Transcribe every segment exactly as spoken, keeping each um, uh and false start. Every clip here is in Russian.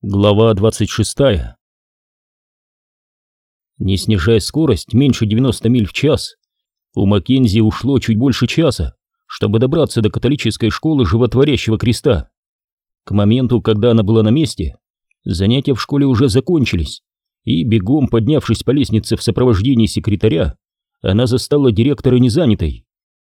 Глава двадцать шестая. Не снижая скорость меньше девяноста миль в час, у Маккензи ушло чуть больше часа, чтобы добраться до католической школы Животворящего Креста. К моменту, когда она была на месте, занятия в школе уже закончились, и, бегом поднявшись по лестнице в сопровождении секретаря, она застала директора незанятой.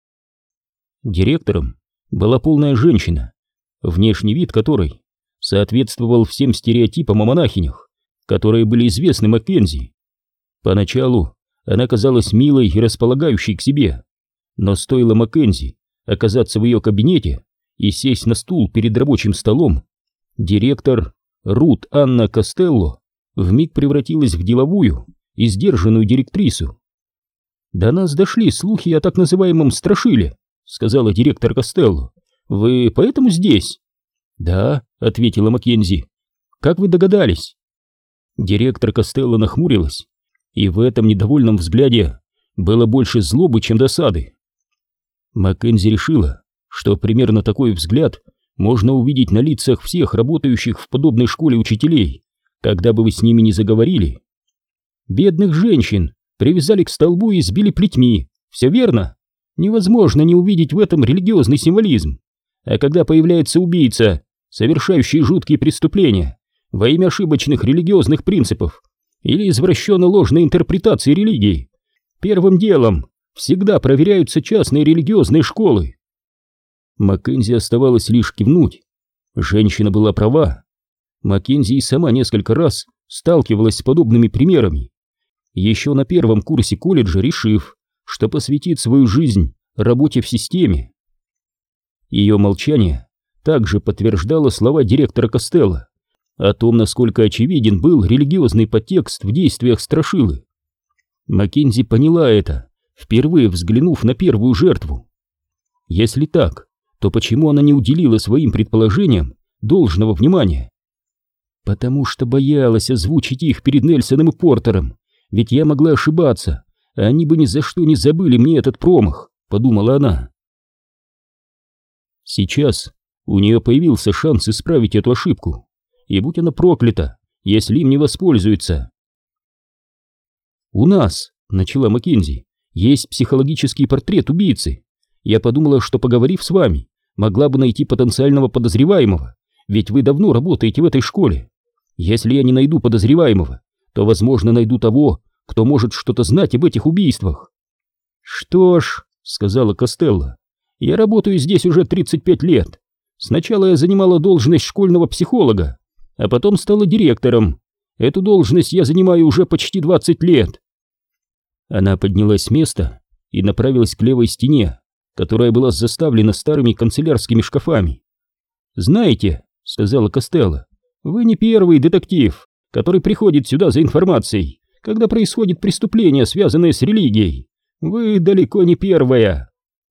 Директором была полная женщина, внешний вид которой соответствовал всем стереотипам о монахинях, которые были известны Маккензи. Поначалу она казалась милой и располагающей к себе, но стоило Маккензи оказаться в ее кабинете и сесть на стул перед рабочим столом, директор Рут Анна Костелло вмиг превратилась в деловую и сдержанную директрису. «До нас дошли слухи о так называемом страшиле», — сказала директор Костелло. «Вы поэтому здесь?» «Да», — ответила Маккензи. «Как вы догадались?» Директор Костелло нахмурилась, и в этом недовольном взгляде было больше злобы, чем досады. Маккензи решила, что примерно такой взгляд можно увидеть на лицах всех работающих в подобной школе учителей, когда бы вы с ними не заговорили. «Бедных женщин привязали к столбу и сбили плетьми, все верно? Невозможно не увидеть в этом религиозный символизм. А когда появляется убийца, совершающий жуткие преступления во имя ошибочных религиозных принципов или извращенно ложной интерпретации религии, первым делом всегда проверяются частные религиозные школы». Маккензи оставалось лишь кивнуть. Женщина была права. Маккензи и сама несколько раз сталкивалась с подобными примерами, еще на первом курсе колледжа решив, что посвятит свою жизнь работе в системе. Ее молчание также подтверждало слова директора Костелло о том, насколько очевиден был религиозный подтекст в действиях страшилы. Маккензи поняла это, впервые взглянув на первую жертву. Если так, то почему она не уделила своим предположениям должного внимания? Потому что боялась озвучить их перед Нельсоном и Портером, ведь я могла ошибаться, а они бы ни за что не забыли мне этот промах, подумала она. Сейчас у нее появился шанс исправить эту ошибку, и будь она проклята, если им не воспользуется. «У нас», — начала Маккензи, — «есть психологический портрет убийцы. Я подумала, что, поговорив с вами, могла бы найти потенциального подозреваемого, ведь вы давно работаете в этой школе. Если я не найду подозреваемого, то, возможно, найду того, кто может что-то знать об этих убийствах». «Что ж», — сказала Костелло, — «я работаю здесь уже тридцать пять лет. Сначала я занимала должность школьного психолога, а потом стала директором. Эту должность я занимаю уже почти двадцать лет». Она поднялась с места и направилась к левой стене, которая была заставлена старыми канцелярскими шкафами. «Знаете», — сказала Костелло, — «вы не первый детектив, который приходит сюда за информацией, когда происходит преступление, связанное с религией. Вы далеко не первая».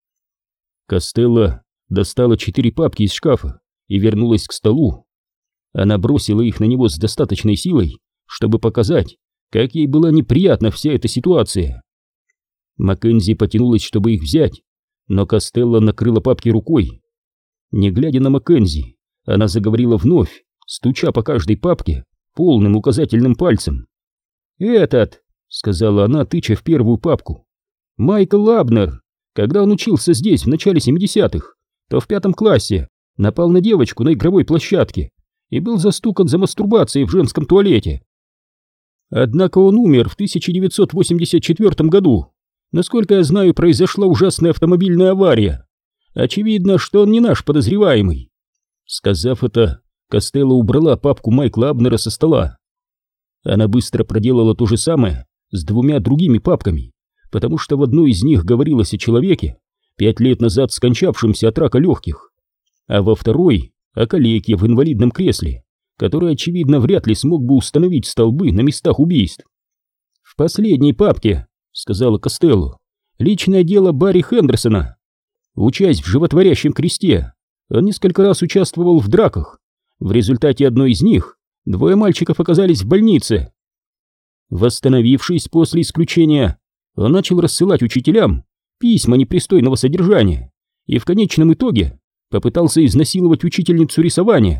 Костелло достала четыре папки из шкафа и вернулась к столу. Она бросила их на него с достаточной силой, чтобы показать, как ей была неприятна вся эта ситуация. Маккензи потянулась, чтобы их взять, но Костелло накрыла папки рукой. Не глядя на Маккензи, она заговорила вновь, стуча по каждой папке полным указательным пальцем. «Этот», — сказала она, тыча в первую папку, — «Майкл Абнер, когда он учился здесь в начале семидесятых, то в пятом классе напал на девочку на игровой площадке и был застукан за мастурбацией в женском туалете. Однако он умер в тысяча девятьсот восемьдесят четвёртом году. Насколько я знаю, произошла ужасная автомобильная авария. Очевидно, что он не наш подозреваемый». Сказав это, Костелло убрала папку Майкла Абнера со стола. Она быстро проделала то же самое с двумя другими папками, потому что в одной из них говорилось о человеке, пять лет назад скончавшемся от рака легких, а во второй — о калеке в инвалидном кресле, который, очевидно, вряд ли смог бы установить столбы на местах убийств. «В последней папке, — сказала Костелло, — личное дело Барри Хендерсона. Учась в Животворящем Кресте, он несколько раз участвовал в драках. В результате одной из них двое мальчиков оказались в больнице. Восстановившись после исключения, он начал рассылать учителям письма непристойного содержания и в конечном итоге попытался изнасиловать учительницу рисования,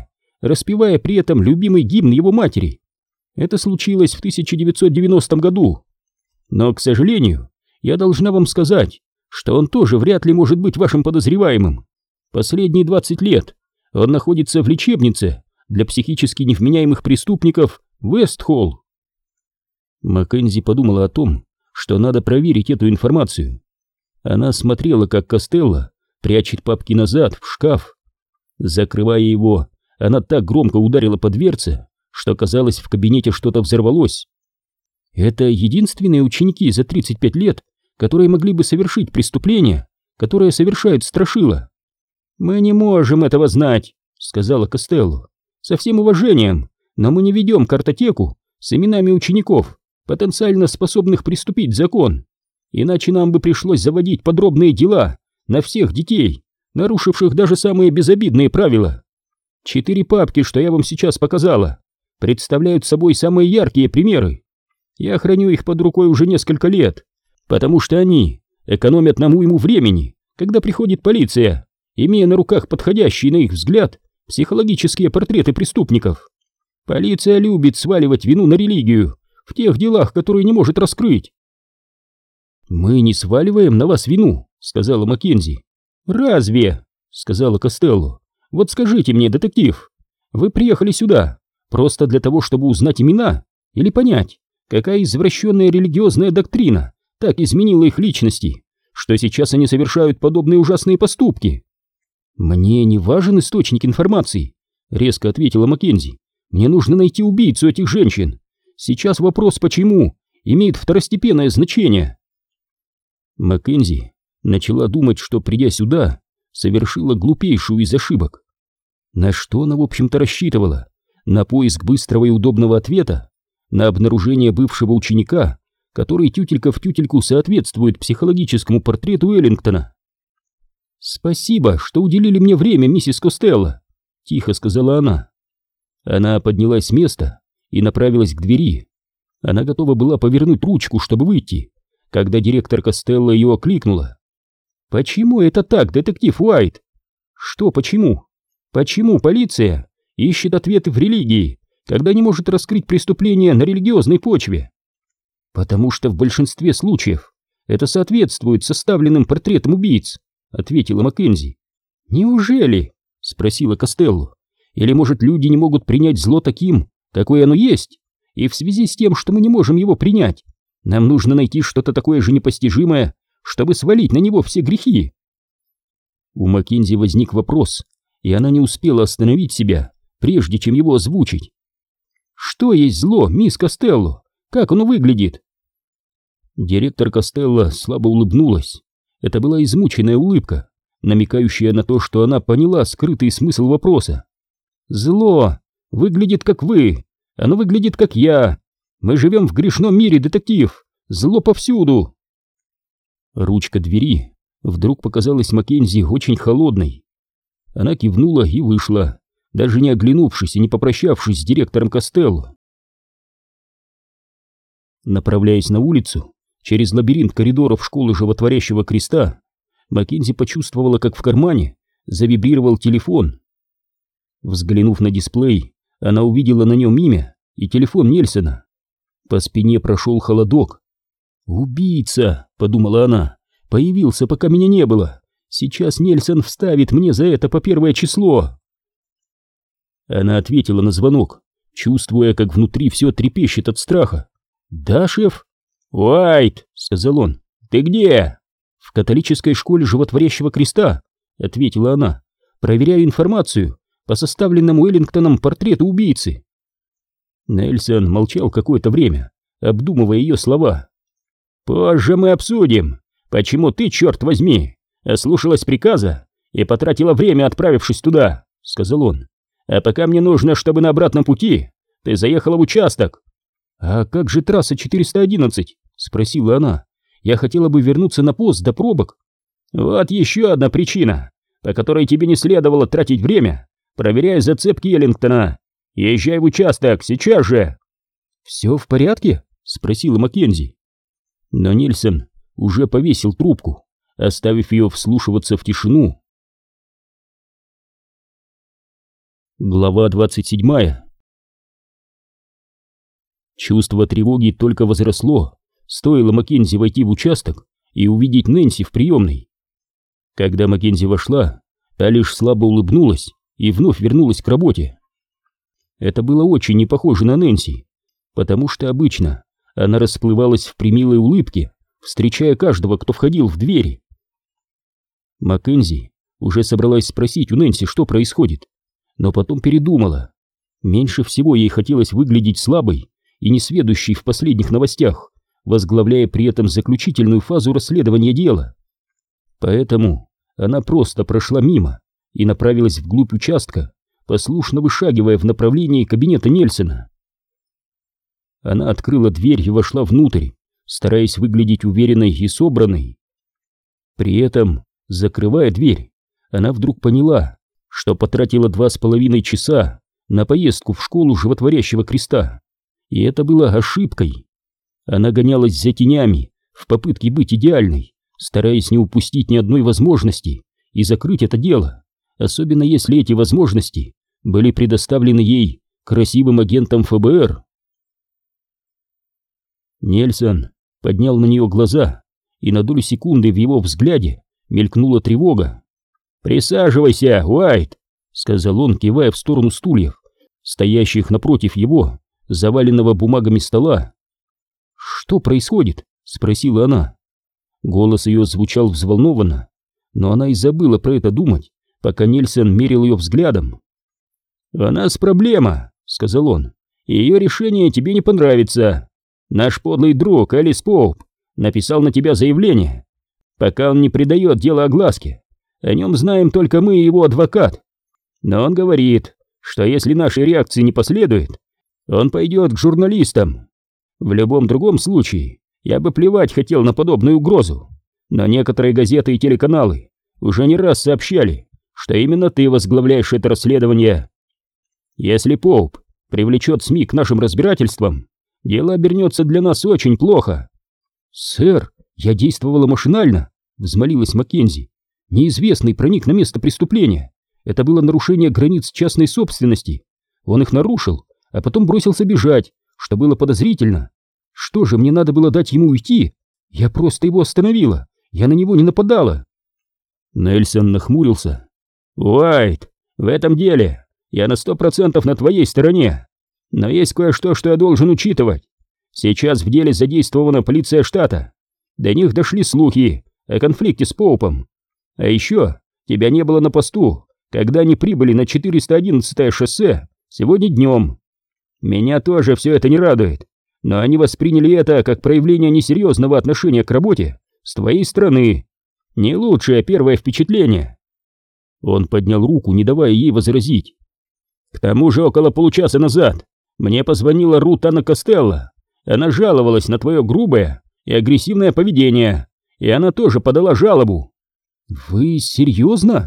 распевая при этом любимый гимн его матери. Это случилось в тысяча девятьсот девяностом году. Но, к сожалению, я должна вам сказать, что он тоже вряд ли может быть вашим подозреваемым. Последние двадцать лет он находится в лечебнице для психически невменяемых преступников Вестхолл. Маккензи подумала о том, что надо проверить эту информацию. Она смотрела, как Костелло прячет папки назад в шкаф. Закрывая его, она так громко ударила по дверце, что казалось, в кабинете что-то взорвалось. Это единственные ученики за тридцать пять лет, которые могли бы совершить преступление, которое совершает Страшила. «Мы не можем этого знать», — сказала Костелло. «Со всем уважением, но мы не ведем картотеку с именами учеников, потенциально способных приступить закон. Иначе нам бы пришлось заводить подробные дела на всех детей, нарушивших даже самые безобидные правила. Четыре папки, что я вам сейчас показала, представляют собой самые яркие примеры. Я храню их под рукой уже несколько лет, потому что они экономят нам уйму времени, когда приходит полиция, имея на руках подходящие, на их взгляд, психологические портреты преступников. Полиция любит сваливать вину на религию в тех делах, которые не может раскрыть». «Мы не сваливаем на вас вину», — сказала Маккензи. «Разве?» — сказала Костелло. «Вот скажите мне, детектив, вы приехали сюда просто для того, чтобы узнать имена или понять, какая извращенная религиозная доктрина так изменила их личности, что сейчас они совершают подобные ужасные поступки?» «Мне не важен источник информации», — резко ответила Маккензи. «Мне нужно найти убийцу этих женщин. Сейчас вопрос «почему» имеет второстепенное значение». Маккензи начала думать, что, придя сюда, совершила глупейшую из ошибок. На что она, в общем-то, рассчитывала? На поиск быстрого и удобного ответа? На обнаружение бывшего ученика, который тютелька в тютельку соответствует психологическому портрету Эллингтона? «Спасибо, что уделили мне время, миссис Костелло», — тихо сказала она. Она поднялась с места и направилась к двери. Она готова была повернуть ручку, чтобы выйти, когда директор Костелло ее окликнула. «Почему это так, детектив Уайт?» «Что почему? Почему полиция ищет ответы в религии, когда не может раскрыть преступления на религиозной почве?» «Потому что в большинстве случаев это соответствует составленным портретам убийц», — ответила Маккензи. «Неужели?» — спросила Костелло. «Или, может, люди не могут принять зло таким, какое оно есть, и в связи с тем, что мы не можем его принять, нам нужно найти что-то такое же непостижимое, чтобы свалить на него все грехи?» У Маккензи возник вопрос, и она не успела остановить себя, прежде чем его озвучить. «Что есть зло, мисс Костелло? Как оно выглядит?» Директор Костелло слабо улыбнулась. Это была измученная улыбка, намекающая на то, что она поняла скрытый смысл вопроса. «Зло выглядит как вы, оно выглядит как я. Мы живем в грешном мире, детектив. Зло повсюду». Ручка двери вдруг показалась Маккензи очень холодной. Она кивнула и вышла, даже не оглянувшись и не попрощавшись с директором Костелло. Направляясь на улицу, через лабиринт коридоров школы Животворящего Креста, Маккензи почувствовала, как в кармане завибрировал телефон. Взглянув на дисплей, она увидела на нем имя и телефон Нельсона. По спине прошел холодок. «Убийца!» — подумала она. «Появился, пока меня не было. Сейчас Нельсон вставит мне за это по первое число». Она ответила на звонок, чувствуя, как внутри все трепещет от страха. «Да, шеф?» «Уайт!» — сказал он. «Ты где?» «В католической школе Животворящего Креста», — ответила она. «Проверяю информацию по составленному Эллингтоном портрету убийцы». Нельсон молчал какое-то время, обдумывая ее слова. «Позже мы обсудим, почему ты, черт возьми, ослушалась приказа и потратила время, отправившись туда», — сказал он. «А пока мне нужно, чтобы на обратном пути ты заехала в участок». «А как же трасса четыреста одиннадцать?» — спросила она. «Я хотела бы вернуться на пост до пробок». «Вот еще одна причина, по которой тебе не следовало тратить время, проверяя зацепки Эллингтона. Езжай в участок, сейчас же!» «Все в порядке?» — спросила Маккензи. Но Нельсон уже повесил трубку, оставив ее вслушиваться в тишину. Глава двадцать седьмая. Чувство тревоги только возросло, стоило Маккензи войти в участок и увидеть Нэнси в приемной. Когда Маккензи вошла, та лишь слабо улыбнулась и вновь вернулась к работе. Это было очень не похоже на Нэнси, потому что обычно она расплывалась в примилой улыбке, встречая каждого, кто входил в двери. Маккензи уже собралась спросить у Нэнси, что происходит, но потом передумала. Меньше всего ей хотелось выглядеть слабой и несведущей в последних новостях, возглавляя при этом заключительную фазу расследования дела. Поэтому она просто прошла мимо и направилась вглубь участка, послушно вышагивая в направлении кабинета Нельсона. Она открыла дверь и вошла внутрь, стараясь выглядеть уверенной и собранной. При этом, закрывая дверь, она вдруг поняла, что потратила два с половиной часа на поездку в школу Животворящего Креста, и это было ошибкой. Она гонялась за тенями в попытке быть идеальной, стараясь не упустить ни одной возможности и закрыть это дело, особенно если эти возможности были предоставлены ей красивым агентом эф бэ эр. Нельсон поднял на нее глаза, и на долю секунды в его взгляде мелькнула тревога. «Присаживайся, Уайт», — сказал он, кивая в сторону стульев, стоящих напротив его, заваленного бумагами стола. «Что происходит?» — спросила она. Голос ее звучал взволнованно, но она и забыла про это думать, пока Нельсон мерил ее взглядом. «У нас проблема», — сказал он, — «и ее решение тебе не понравится. Наш подлый друг Элис Поуп написал на тебя заявление. Пока он не придает дело огласке, о нем знаем только мы и его адвокат. Но он говорит, что если нашей реакции не последует, он пойдет к журналистам. В любом другом случае я бы плевать хотел на подобную угрозу, но некоторые газеты и телеканалы уже не раз сообщали, что именно ты возглавляешь это расследование. Если Поуп привлечет СМИ к нашим разбирательствам, дело обернется для нас очень плохо». «Сэр, я действовала машинально», — взмолилась Маккензи. «Неизвестный проник на место преступления. Это было нарушение границ частной собственности. Он их нарушил, а потом бросился бежать, что было подозрительно. Что же, мне надо было дать ему уйти? Я просто его остановила, я на него не нападала». Нельсон нахмурился. «Уайт, в этом деле я на сто процентов на твоей стороне. Но есть кое-что, что я должен учитывать. Сейчас в деле задействована полиция штата. До них дошли слухи о конфликте с Поупом. А еще тебя не было на посту, когда они прибыли на четыреста одиннадцатое шоссе сегодня днем. Меня тоже все это не радует, но они восприняли это как проявление несерьезного отношения к работе с твоей стороны. Не лучшее первое впечатление». Он поднял руку, не давая ей возразить. «К тому же около получаса назад мне позвонила Рут Анна Костелло. Она жаловалась на твое грубое и агрессивное поведение, и она тоже подала жалобу». «Вы серьезно?»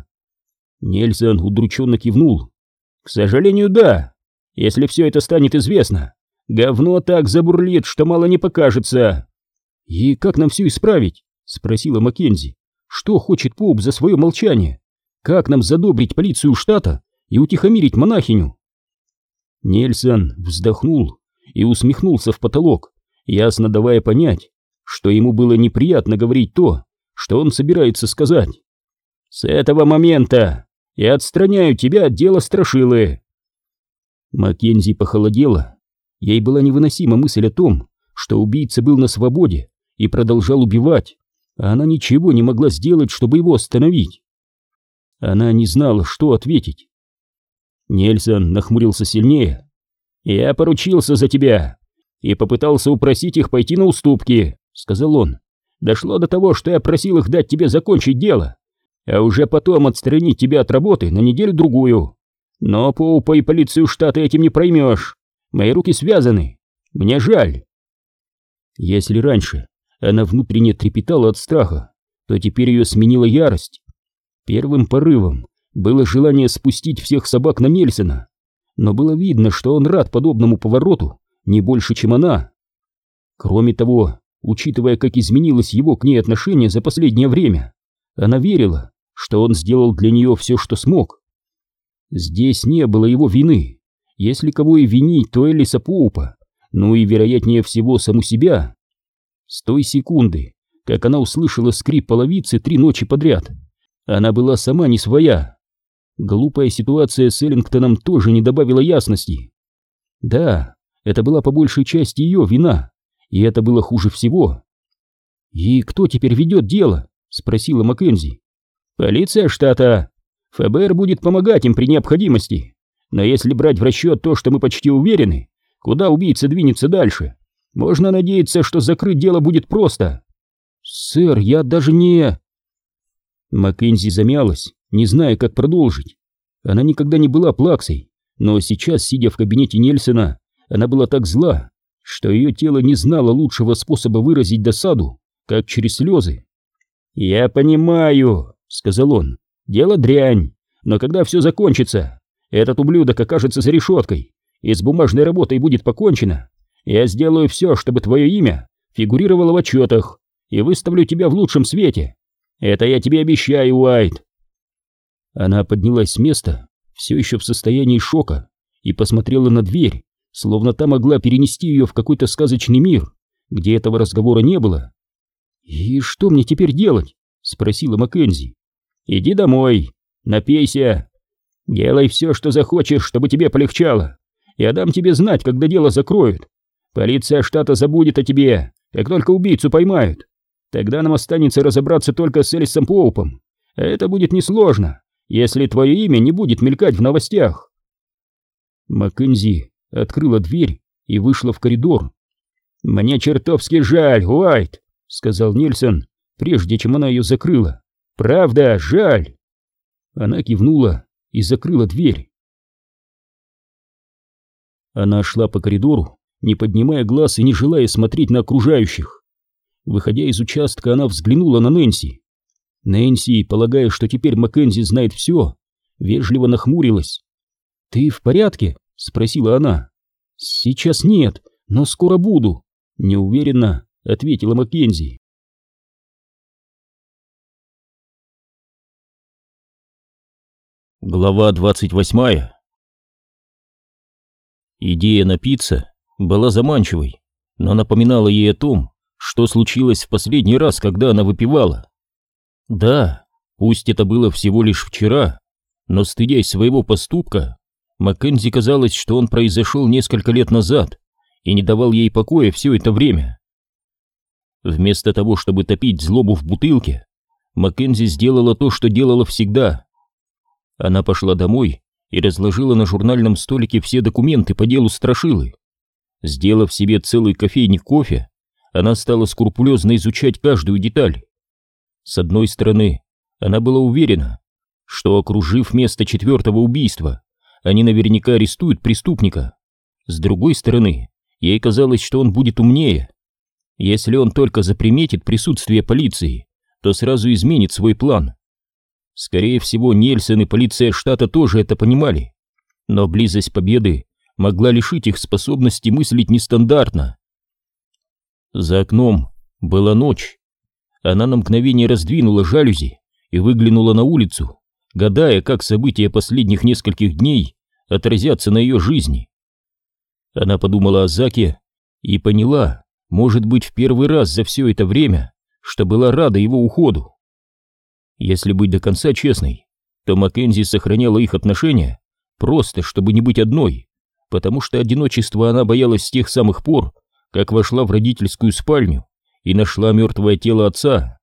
Нельсон удрученно кивнул. «К сожалению, да. Если все это станет известно, говно так забурлит, что мало не покажется». «И как нам все исправить?» — спросила Маккензи. «Что хочет Поуп за свое молчание? Как нам задобрить полицию штата и утихомирить монахиню?» Нельсон вздохнул и усмехнулся в потолок, ясно давая понять, что ему было неприятно говорить то, что он собирается сказать. «С этого момента я отстраняю тебя от дела Страшилы». Маккензи похолодела. Ей была невыносима мысль о том, что убийца был на свободе и продолжал убивать, а она ничего не могла сделать, чтобы его остановить. Она не знала, что ответить. Нельсон нахмурился сильнее. «Я поручился за тебя и попытался упросить их пойти на уступки», — сказал он. «Дошло до того, что я просил их дать тебе закончить дело, а уже потом отстранить тебя от работы на неделю-другую. Но Поупа и полицию штата этим не проймешь. Мои руки связаны. Мне жаль». Если раньше она внутренне трепетала от страха, то теперь ее сменила ярость. Первым порывом было желание спустить всех собак на Нельсона, но было видно, что он рад подобному повороту не больше, чем она. Кроме того, учитывая, как изменилось его к ней отношение за последнее время, она верила, что он сделал для нее все, что смог. Здесь не было его вины. Если кого и винить, то Элиса Поупа, ну и, вероятнее всего, саму себя. С той секунды, как она услышала скрип половицы три ночи подряд, она была сама не своя. Глупая ситуация с Эллингтоном тоже не добавила ясности. Да, это была по большей части ее вина, и это было хуже всего. «И кто теперь ведет дело?» — спросила Маккензи. «Полиция штата. ФБР будет помогать им при необходимости. Но если брать в расчет то, что мы почти уверены, куда убийца двинется дальше, можно надеяться, что закрыть дело будет просто». «Сэр, я даже не...» Маккензи замялась, не зная, как продолжить. Она никогда не была плаксой, но сейчас, сидя в кабинете Нельсона, она была так зла, что ее тело не знало лучшего способа выразить досаду, как через слезы. «Я понимаю», — сказал он, — «дело дрянь, но когда все закончится, этот ублюдок окажется за решеткой, и с бумажной работой будет покончено, я сделаю все, чтобы твое имя фигурировало в отчетах, и выставлю тебя в лучшем свете. Это я тебе обещаю, Уайт». Она поднялась с места, все еще в состоянии шока, и посмотрела на дверь, словно та могла перенести ее в какой-то сказочный мир, где этого разговора не было. «И что мне теперь делать?» — спросила Маккензи. «Иди домой, напейся, делай все, что захочешь, чтобы тебе полегчало. Я дам тебе знать, когда дело закроют. Полиция штата забудет о тебе, как только убийцу поймают. Тогда нам останется разобраться только с Элисом Поупом. А это будет несложно, если твое имя не будет мелькать в новостях». Маккензи открыла дверь и вышла в коридор. «Мне чертовски жаль, Уайт», — сказал Нельсон, прежде чем она ее закрыла. «Правда, жаль». Она кивнула и закрыла дверь. Она шла по коридору, не поднимая глаз и не желая смотреть на окружающих. Выходя из участка, она взглянула на Нэнси. Нэнси, полагая, что теперь Маккензи знает все, вежливо нахмурилась. «Ты в порядке?» — спросила она. «Сейчас нет, но скоро буду», — неуверенно ответила Маккензи. Глава двадцать восьмая. Идея напиться была заманчивой, но напоминала ей о том, что случилось в последний раз, когда она выпивала. Да, пусть это было всего лишь вчера, но, стыдясь своего поступка, Маккензи казалось, что он произошел несколько лет назад и не давал ей покоя все это время. Вместо того, чтобы топить злобу в бутылке, Маккензи сделала то, что делала всегда. Она пошла домой и разложила на журнальном столике все документы по делу Страшилы. Сделав себе целый кофейник кофе, она стала скрупулезно изучать каждую деталь. С одной стороны, она была уверена, что, окружив место четвертого убийства, они наверняка арестуют преступника. С другой стороны, ей казалось, что он будет умнее. Если он только заприметит присутствие полиции, то сразу изменит свой план. Скорее всего, Нельсон и полиция штата тоже это понимали, но близость победы могла лишить их способности мыслить нестандартно. За окном была ночь. Она на мгновение раздвинула жалюзи и выглянула на улицу, гадая, как события последних нескольких дней отразятся на ее жизни. Она подумала о Заке и поняла, может быть, в первый раз за все это время, что была рада его уходу. Если быть до конца честной, то Маккензи сохраняла их отношения просто, чтобы не быть одной, потому что одиночества она боялась с тех самых пор, как вошла в родительскую спальню и нашла мертвое тело отца.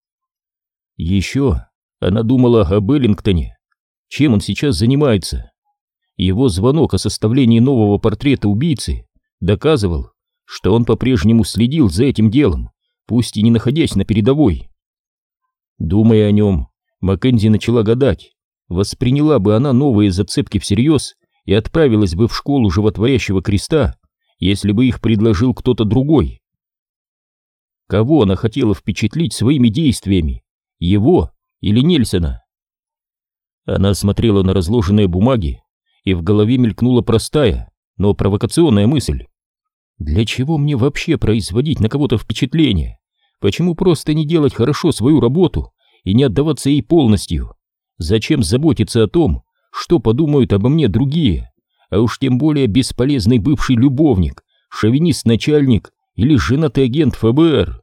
Еще она думала об Эллингтоне, чем он сейчас занимается. Его звонок о составлении нового портрета убийцы доказывал, что он по-прежнему следил за этим делом, пусть и не находясь на передовой. Думая о нем, Маккензи начала гадать, восприняла бы она новые зацепки всерьез и отправилась бы в школу животворящего креста, если бы их предложил кто-то другой. Кого она хотела впечатлить своими действиями, его или Нельсона? Она смотрела на разложенные бумаги, и в голове мелькнула простая, но провокационная мысль. Для чего мне вообще производить на кого-то впечатление? Почему просто не делать хорошо свою работу и не отдаваться ей полностью? Зачем заботиться о том, что подумают обо мне другие, а уж тем более бесполезный бывший любовник, шовинист-начальник или женатый агент эф бэ эр.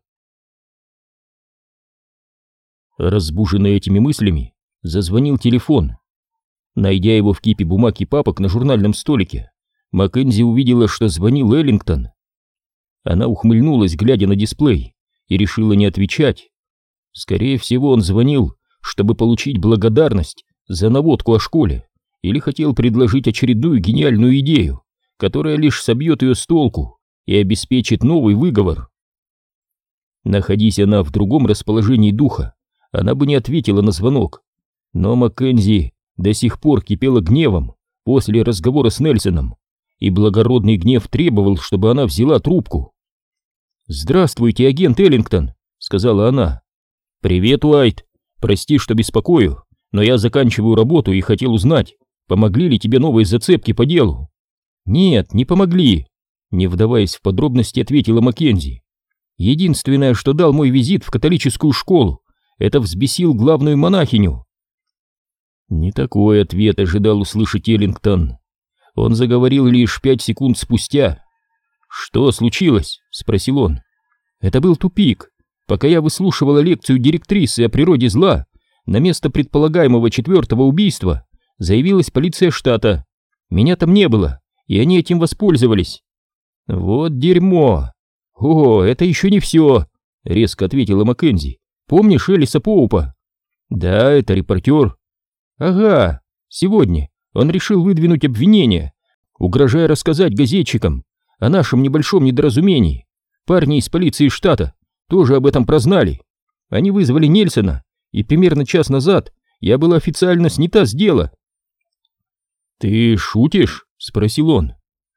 Разбуженный этими мыслями, зазвонил телефон. Найдя его в кипе бумаг и папок на журнальном столике, Маккензи увидела, что звонил Эллингтон. Она ухмыльнулась, глядя на дисплей, и решила не отвечать. Скорее всего, он звонил, чтобы получить благодарность за наводку о школе, или хотел предложить очередную гениальную идею, которая лишь собьет ее с толку и обеспечит новый выговор. Находись она в другом расположении духа, она бы не ответила на звонок, но Маккензи до сих пор кипела гневом после разговора с Нельсоном, и благородный гнев требовал, чтобы она взяла трубку. «Здравствуйте, агент Эллингтон», — сказала она. «Привет, Уайт. Прости, что беспокою, но я заканчиваю работу и хотел узнать, помогли ли тебе новые зацепки по делу». «Нет, не помогли», — не вдаваясь в подробности, ответила Маккензи. «Единственное, что дал мой визит в католическую школу, это взбесил главную монахиню». Не такой ответ ожидал услышать Эллингтон. Он заговорил лишь пять секунд спустя. «Что случилось?» — спросил он. «Это был тупик. Пока я выслушивала лекцию директрисы о природе зла, на место предполагаемого четвертого убийства заявилась полиция штата. Меня там не было, и они этим воспользовались». «Вот дерьмо!» «О, это еще не все!» — резко ответила Маккензи. «Помнишь Элиса Поупа?» «Да, это репортер». «Ага, сегодня он решил выдвинуть обвинение, угрожая рассказать газетчикам о нашем небольшом недоразумении. Парни из полиции штата тоже об этом прознали. Они вызвали Нельсона, и примерно час назад я была официально снята с дела». «Ты шутишь?» — спросил он.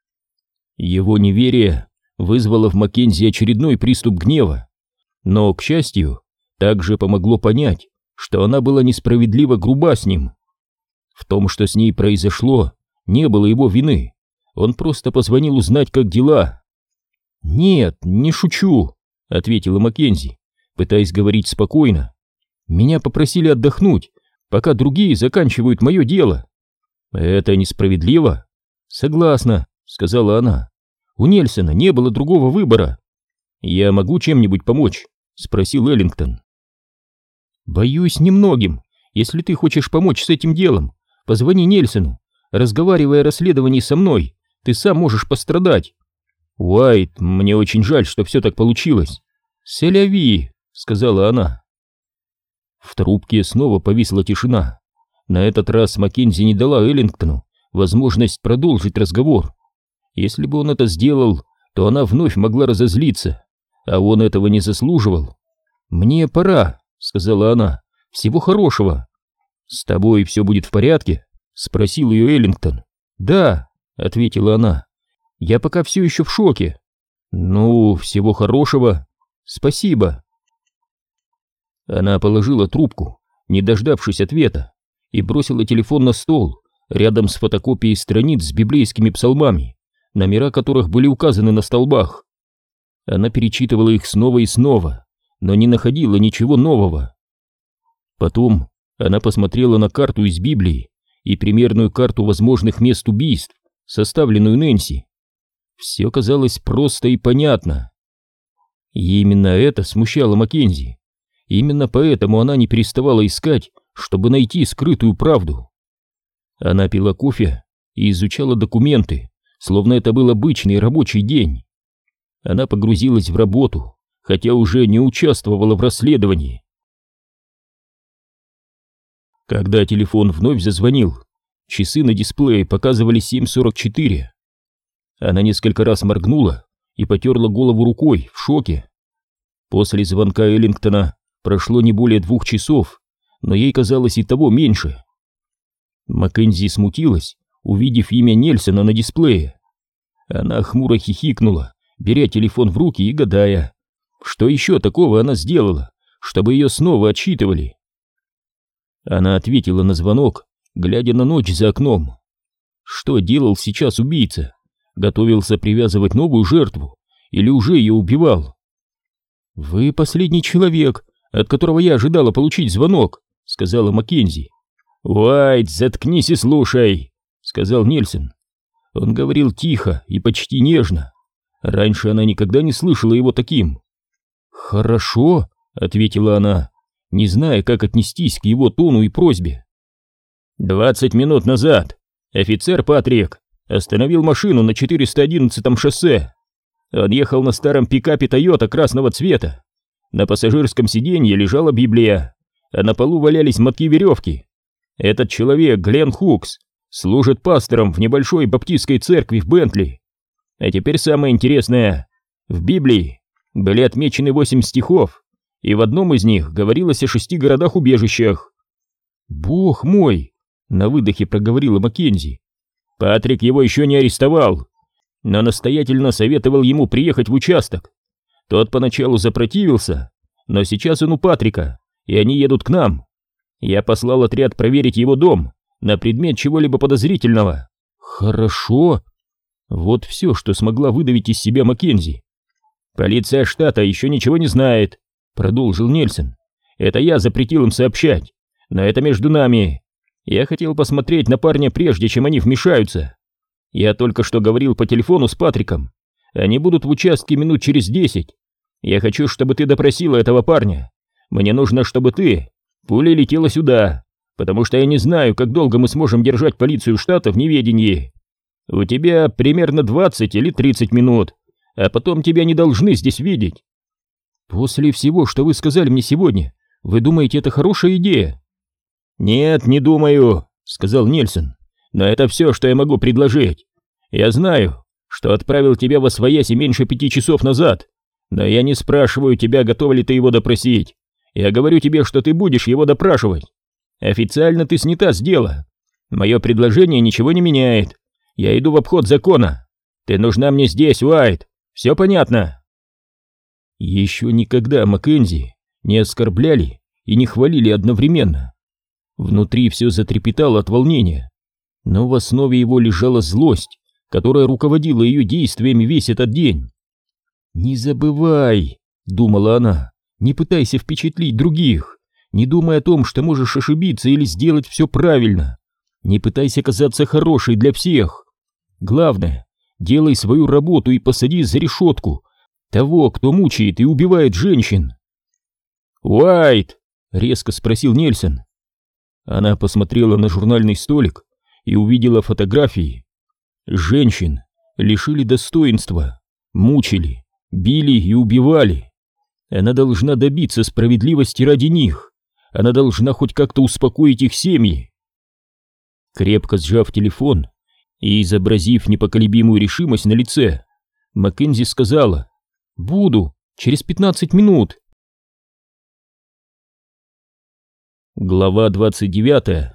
Его неверие вызвало в Маккензи очередной приступ гнева, но, к счастью, также помогло понять, что она была несправедливо груба с ним. В том, что с ней произошло, не было его вины. Он просто позвонил узнать, как дела. «Нет, не шучу», — ответила Маккензи, пытаясь говорить спокойно. «Меня попросили отдохнуть, пока другие заканчивают мое дело». «Это несправедливо?» «Согласна», — сказала она. «У Нельсона не было другого выбора». «Я могу чем-нибудь помочь?» — спросил Эллингтон. «Боюсь, немногим. Если ты хочешь помочь с этим делом, позвони Нельсону. Разговаривая о расследовании со мной, ты сам можешь пострадать». «Уайт, мне очень жаль, что все так получилось». «Селяви», — сказала она. В трубке снова повисла тишина. На этот раз Маккензи не дала Эллингтону возможность продолжить разговор. Если бы он это сделал, то она вновь могла разозлиться, а он этого не заслуживал. «Мне пора», — сказала она. «Всего хорошего». «С тобой все будет в порядке?» — спросил ее Эллингтон. «Да», — ответила она. «Я пока все еще в шоке». «Ну, всего хорошего. Спасибо». Она положила трубку, не дождавшись ответа, и бросила телефон на стол рядом с фотокопией страниц с библейскими псалмами, номера которых были указаны на столбах. Она перечитывала их снова и снова, но не находила ничего нового. Потом она посмотрела на карту из Библии и примерную карту возможных мест убийств, составленную Нэнси. Все казалось просто и понятно. И именно это смущало Маккензи. Именно поэтому она не переставала искать, чтобы найти скрытую правду. Она пила кофе и изучала документы, словно это был обычный рабочий день. Она погрузилась в работу, хотя уже не участвовала в расследовании. Когда телефон вновь зазвонил, часы на дисплее показывали семь сорок четыре. Она несколько раз моргнула и потерла голову рукой в шоке. После звонка Эллингтона прошло не более двух часов, но ей казалось и того меньше. Маккензи смутилась, увидев имя Нельсона на дисплее. Она хмуро хихикнула, беря телефон в руки и гадая, что еще такого она сделала, чтобы ее снова отсчитывали. Она ответила на звонок, глядя на ночь за окном. Что делал сейчас убийца? Готовился привязывать новую жертву или уже ее убивал? «Вы последний человек, от которого я ожидала получить звонок», — сказала Маккензи. «Уайт, заткнись и слушай», — сказал Нельсон. Он говорил тихо и почти нежно. Раньше она никогда не слышала его таким. «Хорошо», — ответила она, не зная, как отнестись к его тону и просьбе. «Двадцать минут назад офицер Патрик остановил машину на четыреста одиннадцатом шоссе. Он ехал на старом пикапе Тойота красного цвета. На пассажирском сиденье лежала Библия, а на полу валялись мотки веревки. Этот человек, Глен Хукс, служит пастором в небольшой баптистской церкви в Бентли. А теперь самое интересное. В Библии были отмечены восемь стихов, и в одном из них говорилось о шести городах-убежищах. «Бог мой!» — на выдохе проговорила Маккензи. Патрик его еще не арестовал, но настоятельно советовал ему приехать в участок. Тот поначалу запротивился, но сейчас он у Патрика, и они едут к нам. Я послал отряд проверить его дом на предмет чего-либо подозрительного». «Хорошо». Вот все, что смогла выдавить из себя Маккензи. «Полиция штата еще ничего не знает», — продолжил Нельсон. «Это я запретил им сообщать, но это между нами. Я хотел посмотреть на парня прежде, чем они вмешаются. Я только что говорил по телефону с Патриком. Они будут в участке минут через десять. Я хочу, чтобы ты допросила этого парня. Мне нужно, чтобы ты пулей летела сюда, потому что я не знаю, как долго мы сможем держать полицию штата в неведении. У тебя примерно двадцать или тридцать минут, а потом тебя не должны здесь видеть». «После всего, что вы сказали мне сегодня, вы думаете, это хорошая идея?» «Нет, не думаю», — сказал Нельсон. «Но это все, что я могу предложить. Я знаю, что отправил тебя восвояси меньше пяти часов назад, но я не спрашиваю тебя, готов ли ты его допросить. Я говорю тебе, что ты будешь его допрашивать. Официально ты снята с дела. Мое предложение ничего не меняет. Я иду в обход закона. Ты нужна мне здесь, Уайт. Все понятно?» Еще никогда Маккензи не оскорбляли и не хвалили одновременно. Внутри все затрепетало от волнения, но в основе его лежала злость, которая руководила ее действиями весь этот день. «Не забывай», — думала она, — «не пытайся впечатлить других, не думай о том, что можешь ошибиться или сделать все правильно, не пытайся казаться хорошей для всех. Главное, делай свою работу и посади за решетку того, кто мучает и убивает женщин». «Уайт!» — резко спросил Нельсон. Она посмотрела на журнальный столик и увидела фотографии. Женщин лишили достоинства, мучили, били и убивали. Она должна добиться справедливости ради них. Она должна хоть как-то успокоить их семьи. Крепко сжав телефон и изобразив непоколебимую решимость на лице, Маккензи сказала: «Буду, через пятнадцать минут». Глава двадцать девятая.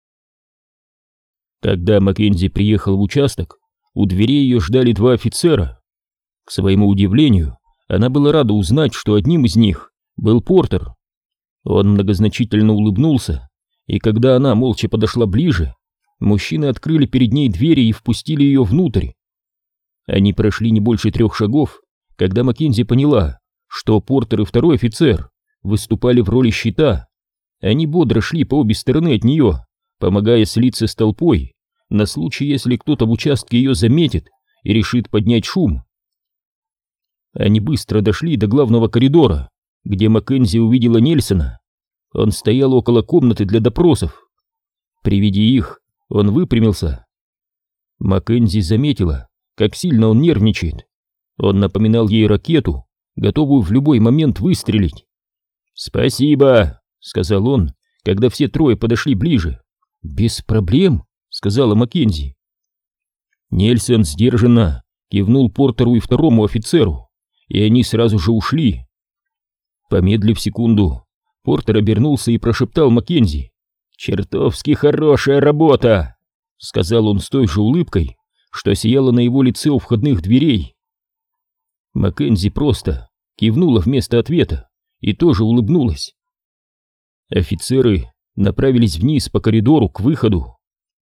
Когда Маккензи приехал в участок, у дверей ее ждали два офицера. К своему удивлению, она была рада узнать, что одним из них был Портер. Он многозначительно улыбнулся, и когда она молча подошла ближе, мужчины открыли перед ней двери и впустили ее внутрь. Они прошли не больше трех шагов, когда Маккензи поняла, что Портер и второй офицер выступали в роли щита. Они бодро шли по обе стороны от нее, помогая слиться с толпой, на случай, если кто-то в участке ее заметит и решит поднять шум. Они быстро дошли до главного коридора, где Маккензи увидела Нельсона. Он стоял около комнаты для допросов. При виде их он выпрямился. Маккензи заметила, как сильно он нервничает. Он напоминал ей ракету, готовую в любой момент выстрелить. «Спасибо», — сказал он, когда все трое подошли ближе. «Без проблем», — сказала Маккензи. Нельсон сдержанно кивнул Портеру и второму офицеру, и они сразу же ушли. Помедлив секунду, Портер обернулся и прошептал Маккензи: «Чертовски хорошая работа», — сказал он с той же улыбкой, что сияла на его лице у входных дверей. Маккензи просто кивнула вместо ответа и тоже улыбнулась. Офицеры направились вниз по коридору к выходу.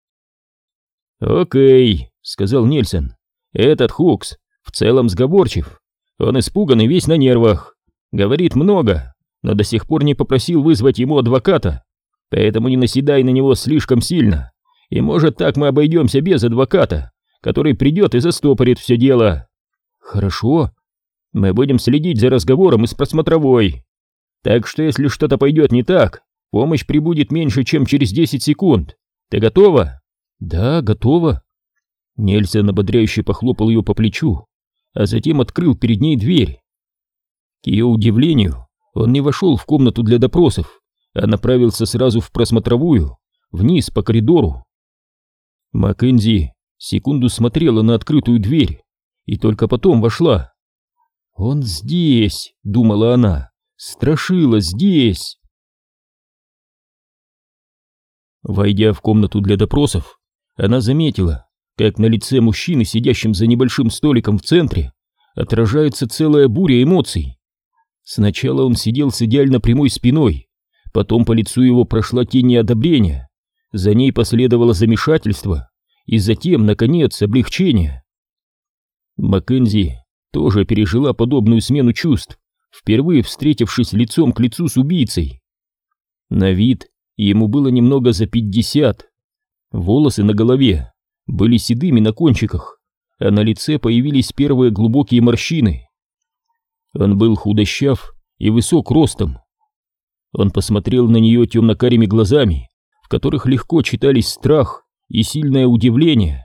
«Окей», — сказал Нельсон, — «этот Хукс в целом сговорчив. Он испуган и весь на нервах. Говорит много, но до сих пор не попросил вызвать ему адвоката. поэтому не наседай на него слишком сильно, и может так мы обойдемся без адвоката, который придет и застопорит все дело. Хорошо. Мы будем следить за разговором из просмотровой. Так что если что-то пойдет не так, помощь прибудет меньше, чем через десять секунд. Ты готова? Да, готова. Нельсон ободряюще похлопал ее по плечу, а затем открыл перед ней дверь. К ее удивлению, он не вошел в комнату для допросов, а направился сразу в просмотровую, вниз по коридору. Маккензи секунду смотрела на открытую дверь и только потом вошла. «Он здесь», — думала она, — «Страшила здесь». Войдя в комнату для допросов, она заметила, как на лице мужчины, сидящем за небольшим столиком в центре, отражается целая буря эмоций. Сначала он сидел с идеально прямой спиной, потом по лицу его прошла тень неодобрения, за ней последовало замешательство и затем, наконец, облегчение. Маккензи тоже пережила подобную смену чувств, впервые встретившись лицом к лицу с убийцей. На вид ему было немного за пятьдесят, волосы на голове были седыми на кончиках, а на лице появились первые глубокие морщины. Он был худощав и высок ростом. Он посмотрел на нее темно-карими глазами, в которых легко читались страх и сильное удивление.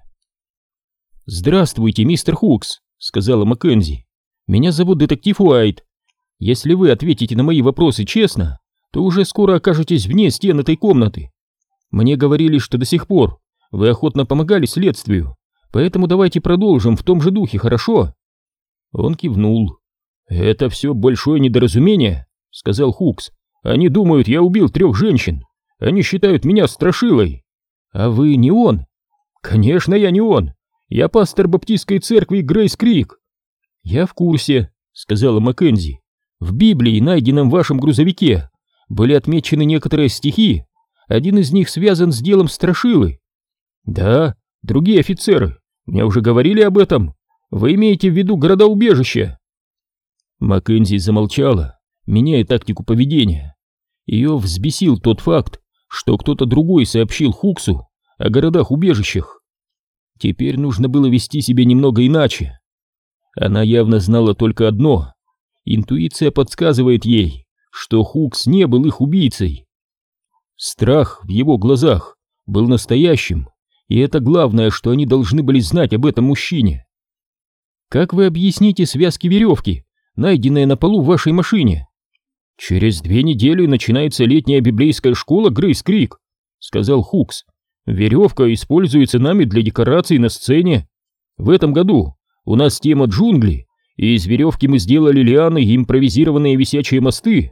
«Здравствуйте, мистер Хукс», — сказала Маккензи. «Меня зовут детектив Уайт. Если вы ответите на мои вопросы честно, то уже скоро окажетесь вне стен этой комнаты. Мне говорили, что до сих пор вы охотно помогали следствию, поэтому давайте продолжим в том же духе, хорошо?» Он кивнул. «Это все большое недоразумение», — сказал Хукс. «Они думают, я убил трех женщин. Они считают меня страшилой». «А вы не он?» «Конечно, я не он. Я пастор баптистской церкви Грейс Крик». «Я в курсе», — сказала Маккензи. «В Библии, найденном в вашем грузовике, были отмечены некоторые стихи. Один из них связан с делом страшилы». «Да, другие офицеры. Мне уже говорили об этом. Вы имеете в виду города-убежища?» Маккензи замолчала, меняя тактику поведения. Ее взбесил тот факт, что кто-то другой сообщил Хуксу о городах-убежищах. Теперь нужно было вести себя немного иначе. Она явно знала только одно. Интуиция подсказывает ей, что Хукс не был их убийцей. Страх в его глазах был настоящим, и это главное, что они должны были знать об этом мужчине. «Как вы объясните связки веревки, найденные на полу в вашей машине?» «Через две недели начинается летняя библейская школа Грейс Крик», — сказал Хукс. «Веревка используется нами для декораций на сцене. В этом году у нас тема джунгли, и из веревки мы сделали лианы и импровизированные висячие мосты».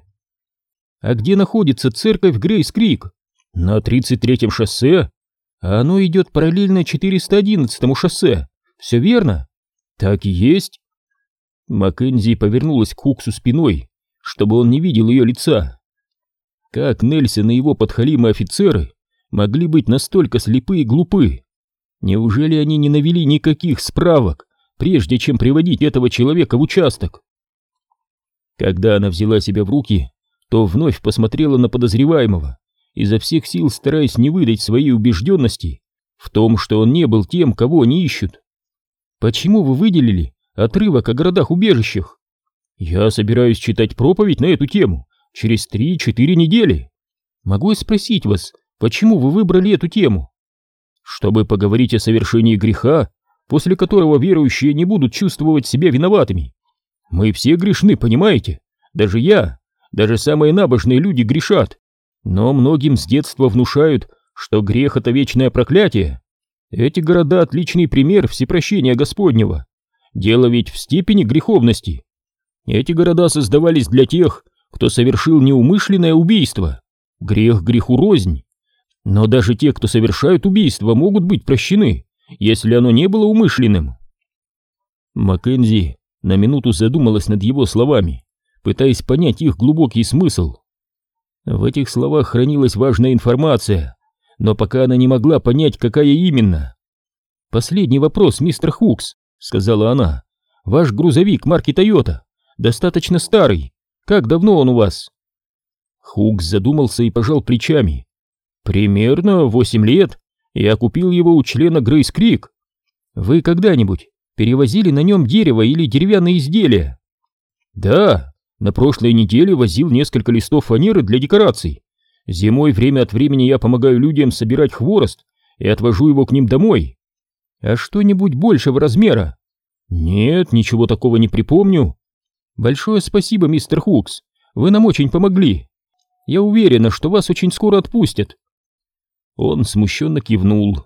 «А где находится церковь Грейс Крик?» «На тридцать третьем шоссе. А оно идет параллельно четыреста одиннадцатому шоссе. Все верно?» «Так и есть». Маккензи повернулась к Хуксу спиной, чтобы он не видел ее лица. Как Нельсон и его подхалимы офицеры могли быть настолько слепы и глупы? Неужели они не навели никаких справок, прежде чем приводить этого человека в участок? Когда она взяла себя в руки, то вновь посмотрела на подозреваемого, изо всех сил стараясь не выдать своей убежденности в том, что он не был тем, кого они ищут. «Почему вы выделили отрывок о городах-убежищах?» «Я собираюсь читать проповедь на эту тему через три-четыре недели. Могу я спросить вас, почему вы выбрали эту тему?» «Чтобы поговорить о совершении греха, после которого верующие не будут чувствовать себя виноватыми. Мы все грешны, понимаете? Даже я, даже самые набожные люди грешат. Но многим с детства внушают, что грех — это вечное проклятие. Эти города — отличный пример всепрощения Господнего. Дело ведь в степени греховности. Эти города создавались для тех, кто совершил неумышленное убийство. Грех греху рознь. Но даже те, кто совершают убийство, могут быть прощены, если оно не было умышленным». Маккензи на минуту задумалась над его словами, пытаясь понять их глубокий смысл. В этих словах хранилась важная информация, но пока она не могла понять, какая именно. «Последний вопрос, мистер Хукс», — сказала она. «Ваш грузовик марки Тойота достаточно старый. Как давно он у вас?» Хукс задумался и пожал плечами. Примерно восемь лет. Я купил его у члена Грейс Крик. Вы когда-нибудь перевозили на нем дерево или деревянные изделия? Да, на прошлой неделе возил несколько листов фанеры для декораций. Зимой время от времени я помогаю людям собирать хворост и отвожу его к ним домой. А что-нибудь большего размера? Нет, ничего такого не припомню. Большое спасибо, мистер Хукс, вы нам очень помогли. Я уверена, что вас очень скоро отпустят. Он смущенно кивнул.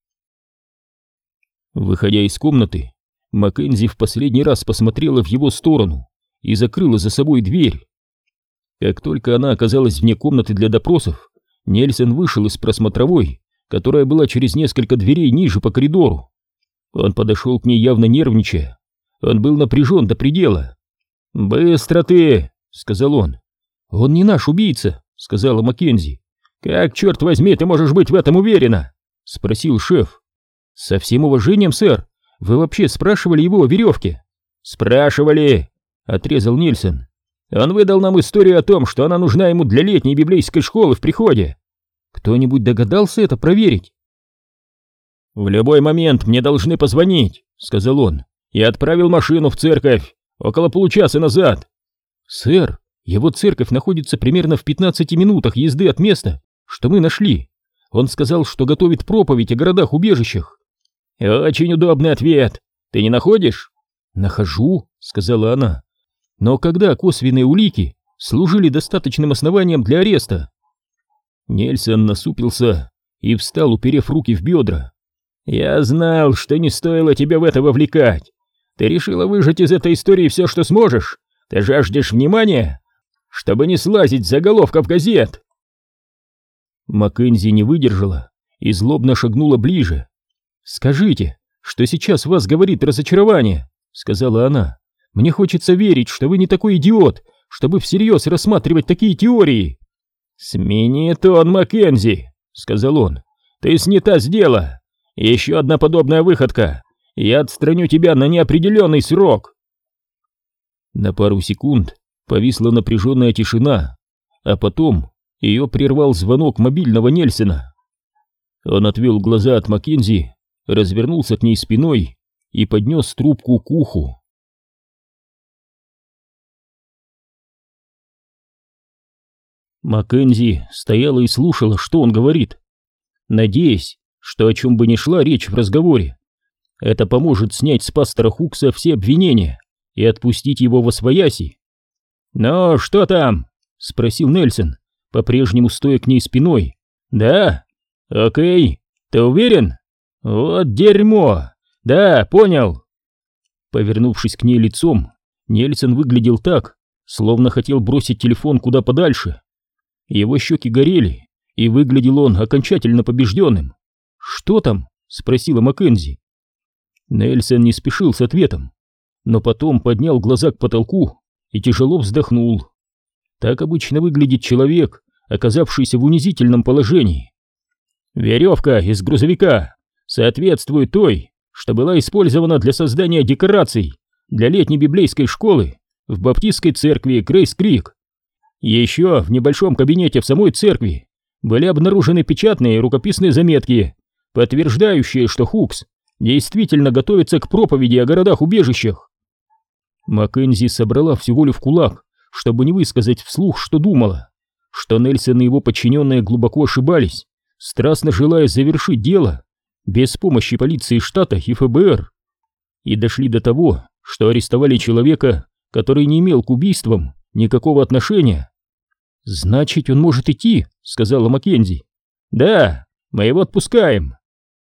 Выходя из комнаты, Маккензи в последний раз посмотрела в его сторону и закрыла за собой дверь. Как только она оказалась вне комнаты для допросов, Нельсон вышел из просмотровой, которая была через несколько дверей ниже по коридору. Он подошел к ней явно нервничая. Он был напряжен до предела. «Быстро ты!» — сказал он. «Он не наш убийца», — сказала Маккензи. «Как, черт возьми, ты можешь быть в этом уверена?» — спросил шеф. «Со всем уважением, сэр, вы вообще спрашивали его о веревке?» «Спрашивали», — отрезал Нильсон. «Он выдал нам историю о том, что она нужна ему для летней библейской школы в приходе. Кто-нибудь догадался это проверить?» «В любой момент мне должны позвонить», — сказал он. «Я отправил машину в церковь около получаса назад». «Сэр, его церковь находится примерно в пятнадцати минутах езды от места, что мы нашли. Он сказал, что готовит проповедь о городах-убежищах». «Очень удобный ответ. Ты не находишь?» «Нахожу», — сказала она. «Но когда косвенные улики служили достаточным основанием для ареста?» Нельсон насупился и встал, уперев руки в бедра. «Я знал, что не стоило тебя в это вовлекать. Ты решила выжать из этой истории все, что сможешь? Ты жаждешь внимания, чтобы не слазить с заголовков газет?» Маккензи не выдержала и злобно шагнула ближе. «Скажите, что сейчас вас говорит разочарование», — сказала она. «Мне хочется верить, что вы не такой идиот, чтобы всерьез рассматривать такие теории». «Смени тон, Маккензи», — сказал он. «Ты снята с дела. Еще одна подобная выходка, и я отстраню тебя на неопределенный срок». На пару секунд повисла напряженная тишина, а потом ее прервал звонок мобильного Нельсона. Он отвел глаза от Маккензи, развернулся к ней спиной и поднес трубку к уху. Маккензи стояла и слушала, что он говорит, надеясь, что о чем бы ни шла речь в разговоре, это поможет снять с пастора Хукса все обвинения и отпустить его восвояси. «Ну, что там?» — спросил Нельсон, по-прежнему стоя к ней спиной. «Да? Окей. Ты уверен? Вот дерьмо. Да, понял». Повернувшись к ней лицом, Нельсон выглядел так, словно хотел бросить телефон куда подальше. Его щеки горели, и выглядел он окончательно побежденным. «Что там?» — спросила Маккензи. Нельсон не спешил с ответом, но потом поднял глаза к потолку и тяжело вздохнул. Так обычно выглядит человек, оказавшийся в унизительном положении. «Веревка из грузовика соответствует той, что была использована для создания декораций для летней библейской школы в баптистской церкви Грейс Крик. Еще в небольшом кабинете в самой церкви были обнаружены печатные и рукописные заметки, подтверждающие, что Хукс действительно готовится к проповеди о городах-убежищах». Маккензи собрала всю волю в кулак, чтобы не высказать вслух, что думала, что Нельсон и его подчиненные глубоко ошибались, страстно желая завершить дело без помощи полиции штата и эф бэ эр, и дошли до того, что арестовали человека, который не имел к убийствам никакого отношения. «Значит, он может идти», — сказала Маккензи. «Да, мы его отпускаем».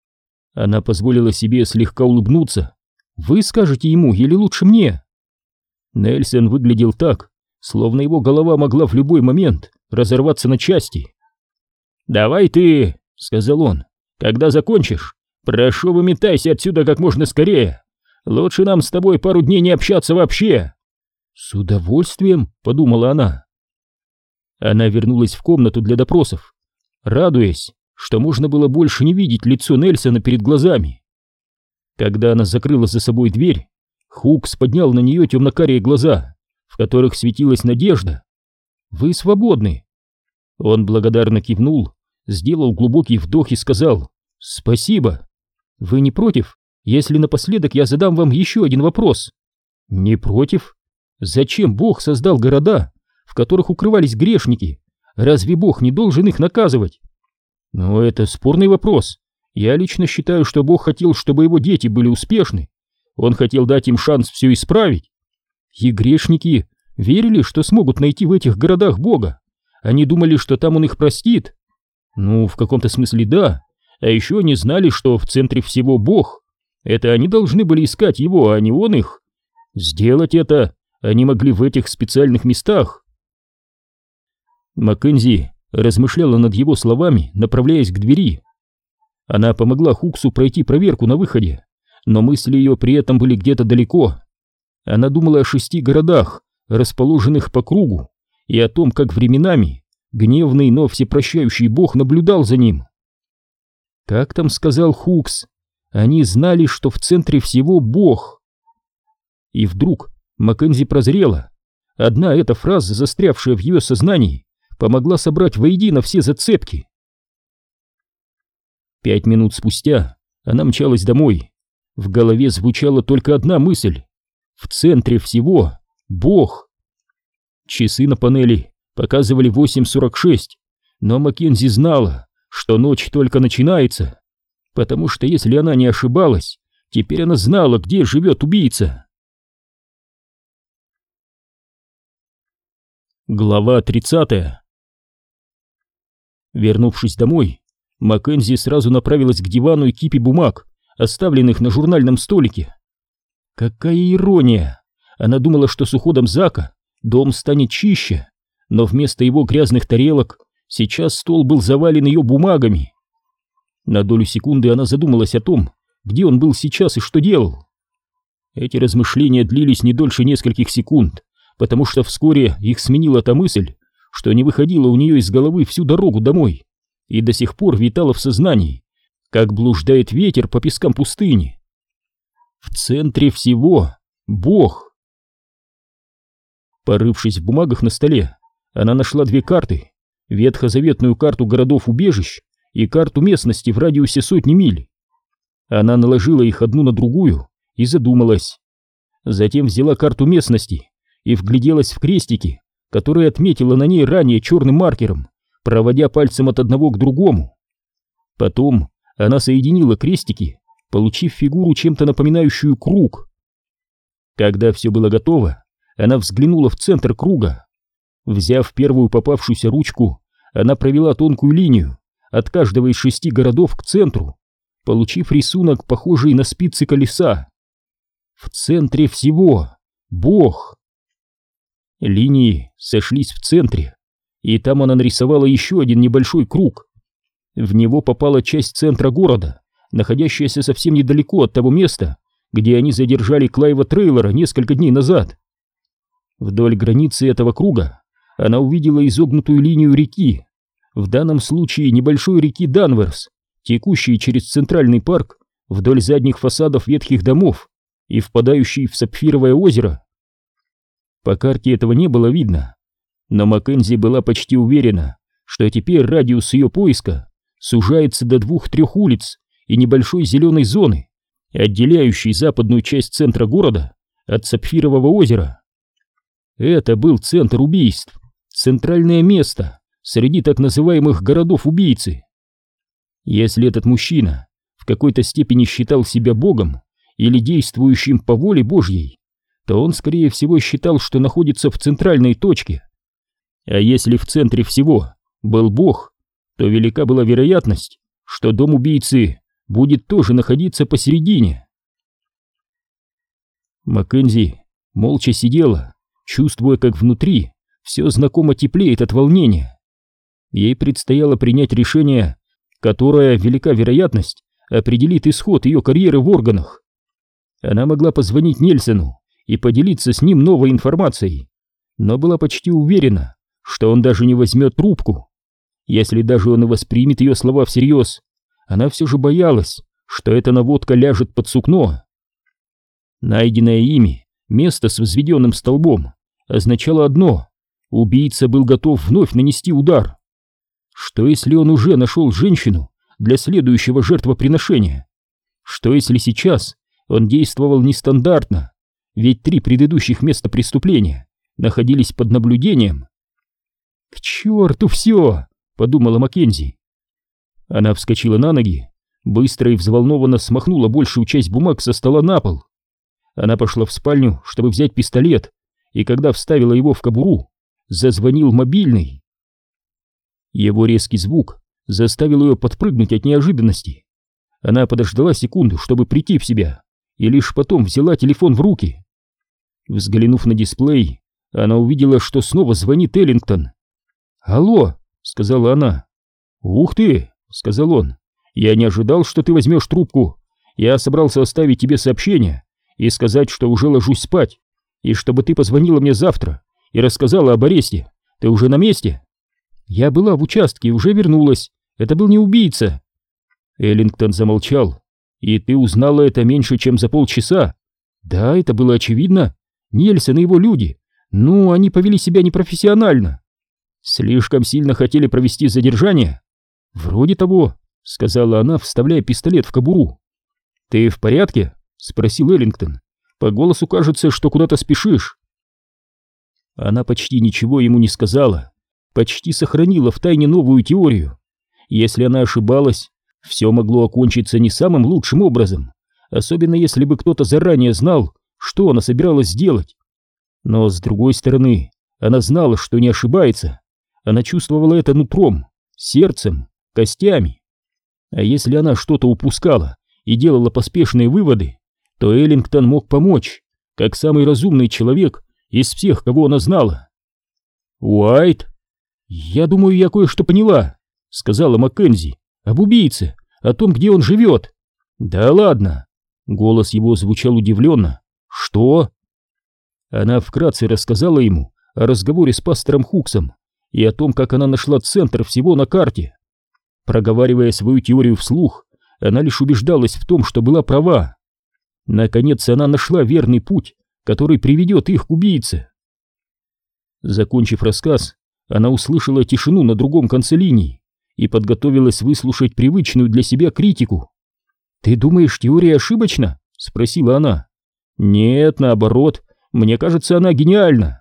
Она позволила себе слегка улыбнуться. «Вы скажете ему или лучше мне?» Нельсон выглядел так, словно его голова могла в любой момент разорваться на части. «Давай ты», — сказал он, — «когда закончишь, прошу, выметайся отсюда как можно скорее. Лучше нам с тобой пару дней не общаться вообще». «С удовольствием», — подумала она. Она вернулась в комнату для допросов, радуясь, что можно было больше не видеть лицо Нельсона перед глазами. Когда она закрыла за собой дверь, Хукс поднял на нее темно-карие глаза, в которых светилась надежда. «Вы свободны». Он благодарно кивнул сделал глубокий вдох и сказал: «Спасибо. Вы не против, если напоследок я задам вам еще один вопрос?» «Не против. Зачем Бог создал города, в которых укрывались грешники? Разве Бог не должен их наказывать?» «Ну, это спорный вопрос. Я лично считаю, что Бог хотел, чтобы его дети были успешны. Он хотел дать им шанс все исправить. И грешники верили, что смогут найти в этих городах Бога. Они думали, что там он их простит. Ну, в каком-то смысле да. А еще они знали, что в центре всего Бог. Это они должны были искать его, а не он их. Сделать это они могли в этих специальных местах». Маккензи размышляла над его словами, направляясь к двери. Она помогла Хуксу пройти проверку на выходе, но мысли ее при этом были где-то далеко. Она думала о шести городах, расположенных по кругу, и о том, как временами гневный, но всепрощающий Бог наблюдал за ним. Как там сказал Хукс, они знали, что в центре всего Бог. И вдруг Маккензи прозрела. Одна эта фраза, застрявшая в ее сознании, помогла собрать воедино все зацепки. Пять минут спустя она мчалась домой. В голове звучала только одна мысль: в центре всего Бог. Часы на панели показывали восемь сорок шесть, но Маккензи знала, что ночь только начинается, потому что если она не ошибалась, теперь она знала, где живет убийца. Глава тридцатая. Вернувшись домой, Маккензи сразу направилась к дивану и кипе бумаг, оставленных на журнальном столике. Какая ирония! Она думала, что с уходом Зака дом станет чище, но вместо его грязных тарелок сейчас стол был завален ее бумагами. На долю секунды она задумалась о том, где он был сейчас и что делал. Эти размышления длились не дольше нескольких секунд, потому что вскоре их сменила та мысль, что не выходила у нее из головы всю дорогу домой и до сих пор витала в сознании, как блуждает ветер по пескам пустыни. В центре всего Бог. Порывшись в бумагах на столе, она нашла две карты: ветхозаветную карту городов-убежищ и карту местности в радиусе сотни миль. Она наложила их одну на другую и задумалась. Затем взяла карту местности и вгляделась в крестики, которые отметила на ней ранее черным маркером, проводя пальцем от одного к другому. Потом она соединила крестики, получив фигуру, чем-то напоминающую круг. Когда все было готово, она взглянула в центр круга. Взяв первую попавшуюся ручку, она провела тонкую линию от каждого из шести городов к центру, получив рисунок, похожий на спицы колеса. В центре всего Бог. Линии сошлись в центре, и там она нарисовала еще один небольшой круг. В него попала часть центра города, находящаяся совсем недалеко от того места, где они задержали Клайва Трейлора несколько дней назад. Вдоль границы этого круга она увидела изогнутую линию реки, в данном случае небольшой реки Данверс, текущей через центральный парк вдоль задних фасадов ветхих домов и впадающей в Сапфировое озеро. По карте этого не было видно, но Маккензи была почти уверена, что теперь радиус ее поиска сужается до двух-трех улиц и небольшой зеленой зоны, отделяющей западную часть центра города от Сапфирового озера. Это был центр убийств, центральное место среди так называемых городов-убийцы. Если этот мужчина в какой-то степени считал себя богом или действующим по воле Божьей, то он, скорее всего, считал, что находится в центральной точке. А если в центре всего был Бог, то велика была вероятность, что дом убийцы будет тоже находиться посередине. Маккензи молча сидела, чувствуя, как внутри все знакомо теплеет от волнения. Ей предстояло принять решение, которое, велика вероятность, определит исход ее карьеры в органах. Она могла позвонить Нельсону и поделиться с ним новой информацией, но была почти уверена, что он даже не возьмет трубку. Если даже он и воспримет ее слова всерьез, она все же боялась, что эта наводка ляжет под сукно. Найденное ими место с возведенным столбом означало одно: убийца был готов вновь нанести удар. Что если он уже нашел женщину для следующего жертвоприношения? Что если сейчас он действовал нестандартно, ведь три предыдущих места преступления находились под наблюдением? «К черту все!» — подумала Маккензи. Она вскочила на ноги, быстро и взволнованно смахнула большую часть бумаг со стола на пол. Она пошла в спальню, чтобы взять пистолет, и когда вставила его в кобуру, зазвонил мобильный. Его резкий звук заставил ее подпрыгнуть от неожиданности. Она подождала секунду, чтобы прийти в себя, и лишь потом взяла телефон в руки. Взглянув на дисплей, она увидела, что снова звонит Эллингтон. «Алло», — сказала она. «Ух ты», — сказал он, — «я не ожидал, что ты возьмешь трубку. Я собрался оставить тебе сообщение и сказать, что уже ложусь спать, и чтобы ты позвонила мне завтра и рассказала об аресте. Ты уже на месте?» «Я была в участке и уже вернулась. Это был не убийца». Эллингтон замолчал. «И ты узнала это меньше, чем за полчаса?» «Да, это было очевидно. Нельсон и его люди. Ну, они повели себя непрофессионально». «Слишком сильно хотели провести задержание?» «Вроде того», — сказала она, вставляя пистолет в кобуру. «Ты в порядке?» — спросил Эллингтон. «По голосу кажется, что куда-то спешишь». Она почти ничего ему не сказала, почти сохранила в тайне новую теорию. Если она ошибалась, все могло окончиться не самым лучшим образом, особенно если бы кто-то заранее знал, что она собиралась сделать. Но с другой стороны, она знала, что не ошибается. Она чувствовала это нутром, сердцем, костями. А если она что-то упускала и делала поспешные выводы, то Эллингтон мог помочь, как самый разумный человек из всех, кого она знала. «Уайт?» «Я думаю, я кое-что поняла», — сказала Маккензи. «Об убийце, о том, где он живет». «Да ладно!» — голос его звучал удивленно. «Что?» Она вкратце рассказала ему о разговоре с пастором Хуксом и о том, как она нашла центр всего на карте. Проговаривая свою теорию вслух, она лишь убеждалась в том, что была права. Наконец она нашла верный путь, который приведет их к убийце. Закончив рассказ, она услышала тишину на другом конце линии и подготовилась выслушать привычную для себя критику. «Ты думаешь, теория ошибочна?» — спросила она. «Нет, наоборот, мне кажется, она гениальна».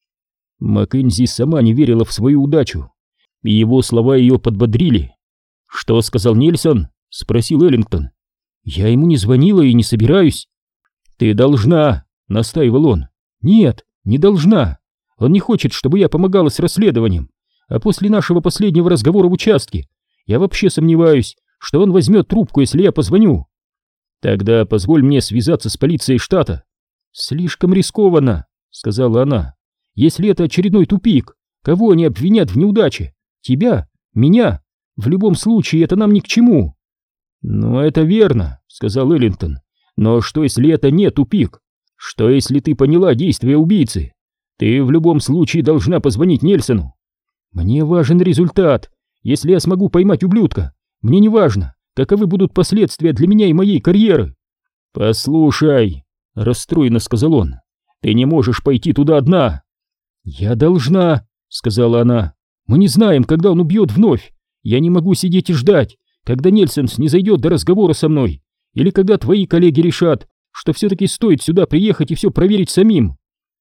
Маккензи сама не верила в свою удачу, и его слова ее подбодрили. «Что сказал Нельсон?» — спросил Эллингтон. «Я ему не звонила и не собираюсь». «Ты должна», — настаивал он. «Нет, не должна. Он не хочет, чтобы я помогала с расследованием, а после нашего последнего разговора в участке я вообще сомневаюсь, что он возьмет трубку, если я позвоню». «Тогда позволь мне связаться с полицией штата». «Слишком рискованно», — сказала она. «Если это очередной тупик, кого они обвинят в неудаче? Тебя? Меня? В любом случае это нам ни к чему». «Ну, это верно», — сказал Эллингтон. «Но что, если это не тупик? Что, если ты поняла действия убийцы? Ты в любом случае должна позвонить Нельсону». «Мне важен результат. Если я смогу поймать ублюдка, мне не важно, каковы будут последствия для меня и моей карьеры». «Послушай», — расстроенно сказал он, — «ты не можешь пойти туда одна». «Я должна», — сказала она. «Мы не знаем, когда он убьет вновь. Я не могу сидеть и ждать, когда Нельсон снизойдет до разговора со мной, или когда твои коллеги решат, что все-таки стоит сюда приехать и все проверить самим».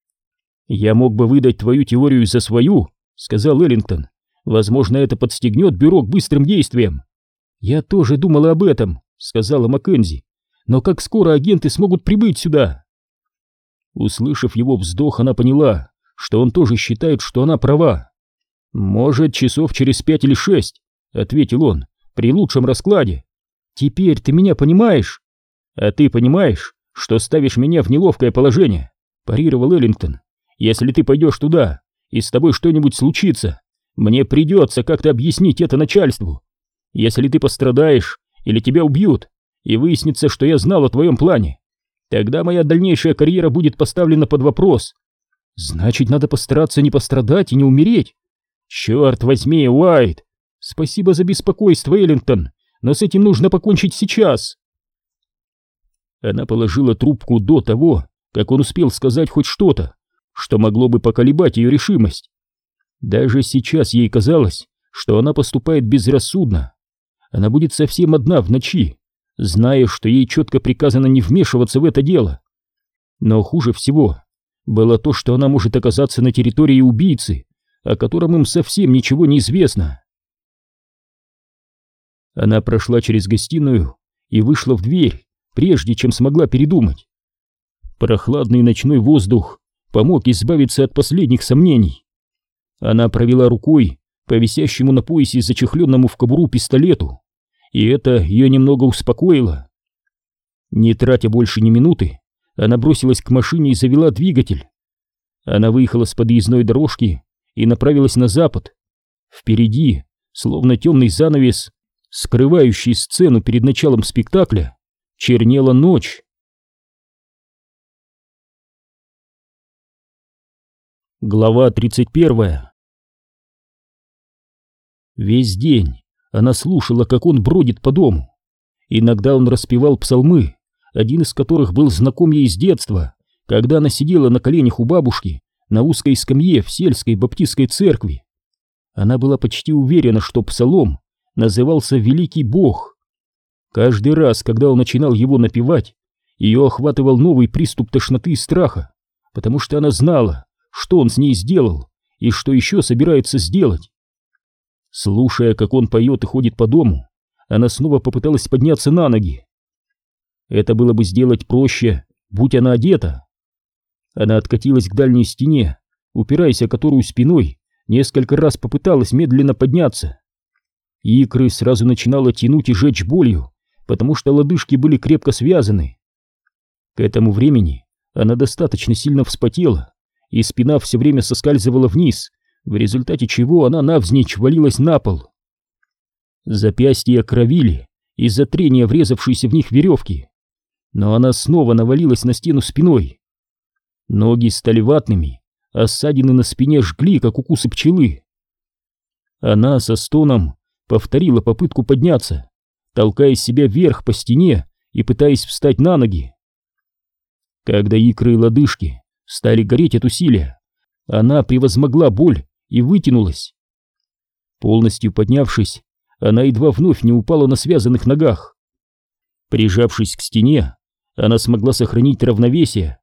«Я мог бы выдать твою теорию за свою», — сказал Эллингтон. «Возможно, это подстегнет бюро к быстрым действиям». «Я тоже думала об этом», — сказала Маккензи. «Но как скоро агенты смогут прибыть сюда?» Услышав его вздох, она поняла, что он тоже считает, что она права. «Может, часов через пять или шесть», — ответил он, — «при лучшем раскладе». «Теперь ты меня понимаешь?» «А ты понимаешь, что ставишь меня в неловкое положение?» — парировал Эллингтон. «Если ты пойдешь туда, и с тобой что-нибудь случится, мне придется как-то объяснить это начальству. Если ты пострадаешь или тебя убьют, и выяснится, что я знал о твоем плане, тогда моя дальнейшая карьера будет поставлена под вопрос. Значит, надо постараться не пострадать и не умереть. Черт возьми, Уайт! Спасибо за беспокойство, Эллингтон, но с этим нужно покончить сейчас». Она положила трубку до того, как он успел сказать хоть что-то, что могло бы поколебать ее решимость. Даже сейчас ей казалось, что она поступает безрассудно. Она будет совсем одна в ночи, зная, что ей четко приказано не вмешиваться в это дело. Но хуже всего было то, что она может оказаться на территории убийцы, о котором им совсем ничего не известно. Она прошла через гостиную и вышла в дверь, прежде чем смогла передумать. Прохладный ночной воздух помог избавиться от последних сомнений. Она провела рукой по висящему на поясе зачехленному в кобуру пистолету, и это ее немного успокоило. Не тратя больше ни минуты, она бросилась к машине и завела двигатель. Она выехала с подъездной дорожки и направилась на запад. Впереди, словно темный занавес, скрывающий сцену перед началом спектакля, чернела ночь. Глава тридцать первая. Весь день она слушала, как он бродит по дому. Иногда он распевал псалмы, один из которых был знаком ей с детства, когда она сидела на коленях у бабушки на узкой скамье в сельской баптистской церкви. Она была почти уверена, что псалом назывался «Великий Бог». Каждый раз, когда он начинал его напевать, ее охватывал новый приступ тошноты и страха, потому что она знала, что он с ней сделал и что еще собирается сделать. Слушая, как он поет и ходит по дому, она снова попыталась подняться на ноги. Это было бы сделать проще, будь она одета. Она откатилась к дальней стене, упираясь о которую спиной, несколько раз попыталась медленно подняться. Икры сразу начинало тянуть и жечь болью, потому что лодыжки были крепко связаны. К этому времени она достаточно сильно вспотела, и спина все время соскальзывала вниз, в результате чего она навзничь валилась на пол. Запястья кровили из-за трения врезавшейся в них веревки, но она снова навалилась на стену спиной. Ноги стали ватными, а ссадины на спине жгли, как укусы пчелы. Она со стоном повторила попытку подняться, толкая себя вверх по стене и пытаясь встать на ноги. Когда икры и лодыжки стали гореть от усилия, она превозмогла боль и вытянулась. Полностью поднявшись, она едва вновь не упала на связанных ногах. Прижавшись к стене, она смогла сохранить равновесие.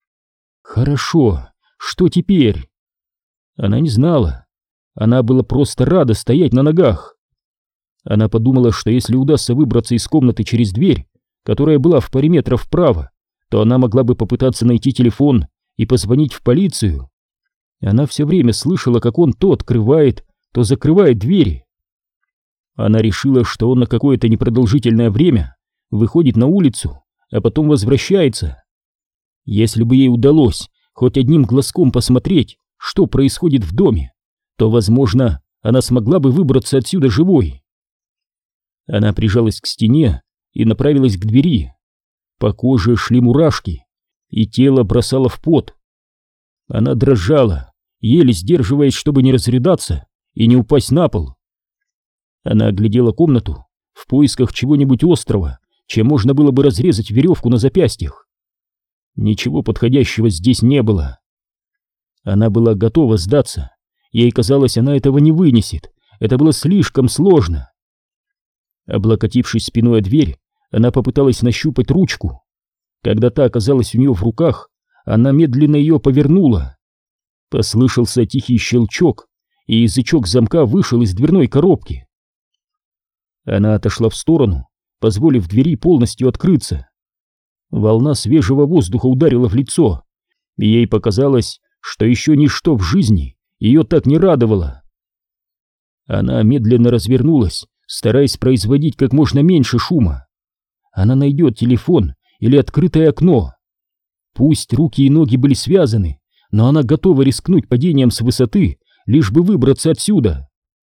Хорошо, что теперь? Она не знала. Она была просто рада стоять на ногах. Она подумала, что если удастся выбраться из комнаты через дверь, которая была в паре метров вправо, то она могла бы попытаться найти телефон и позвонить в полицию. Она все время слышала, как он то открывает, то закрывает двери. Она решила, что он на какое-то непродолжительное время выходит на улицу, а потом возвращается. Если бы ей удалось хоть одним глазком посмотреть, что происходит в доме, то, возможно, она смогла бы выбраться отсюда живой. Она прижалась к стене и направилась к двери. По коже шли мурашки, и тело бросало в пот. Она дрожала, еле сдерживаясь, чтобы не разрыдаться и не упасть на пол. Она оглядела комнату в поисках чего-нибудь острого, чем можно было бы разрезать веревку на запястьях. Ничего подходящего здесь не было. Она была готова сдаться. Ей казалось, она этого не вынесет. Это было слишком сложно. Облокотившись спиной о дверь, она попыталась нащупать ручку. Когда та оказалась у нее в руках, она медленно ее повернула. Послышался тихий щелчок, и язычок замка вышел из дверной коробки. Она отошла в сторону, позволив двери полностью открыться. Волна свежего воздуха ударила в лицо, и ей показалось, что еще ничто в жизни ее так не радовало. Она медленно развернулась, стараясь производить как можно меньше шума. Она найдет телефон или открытое окно. Пусть руки и ноги были связаны, но она готова рискнуть падением с высоты, лишь бы выбраться отсюда.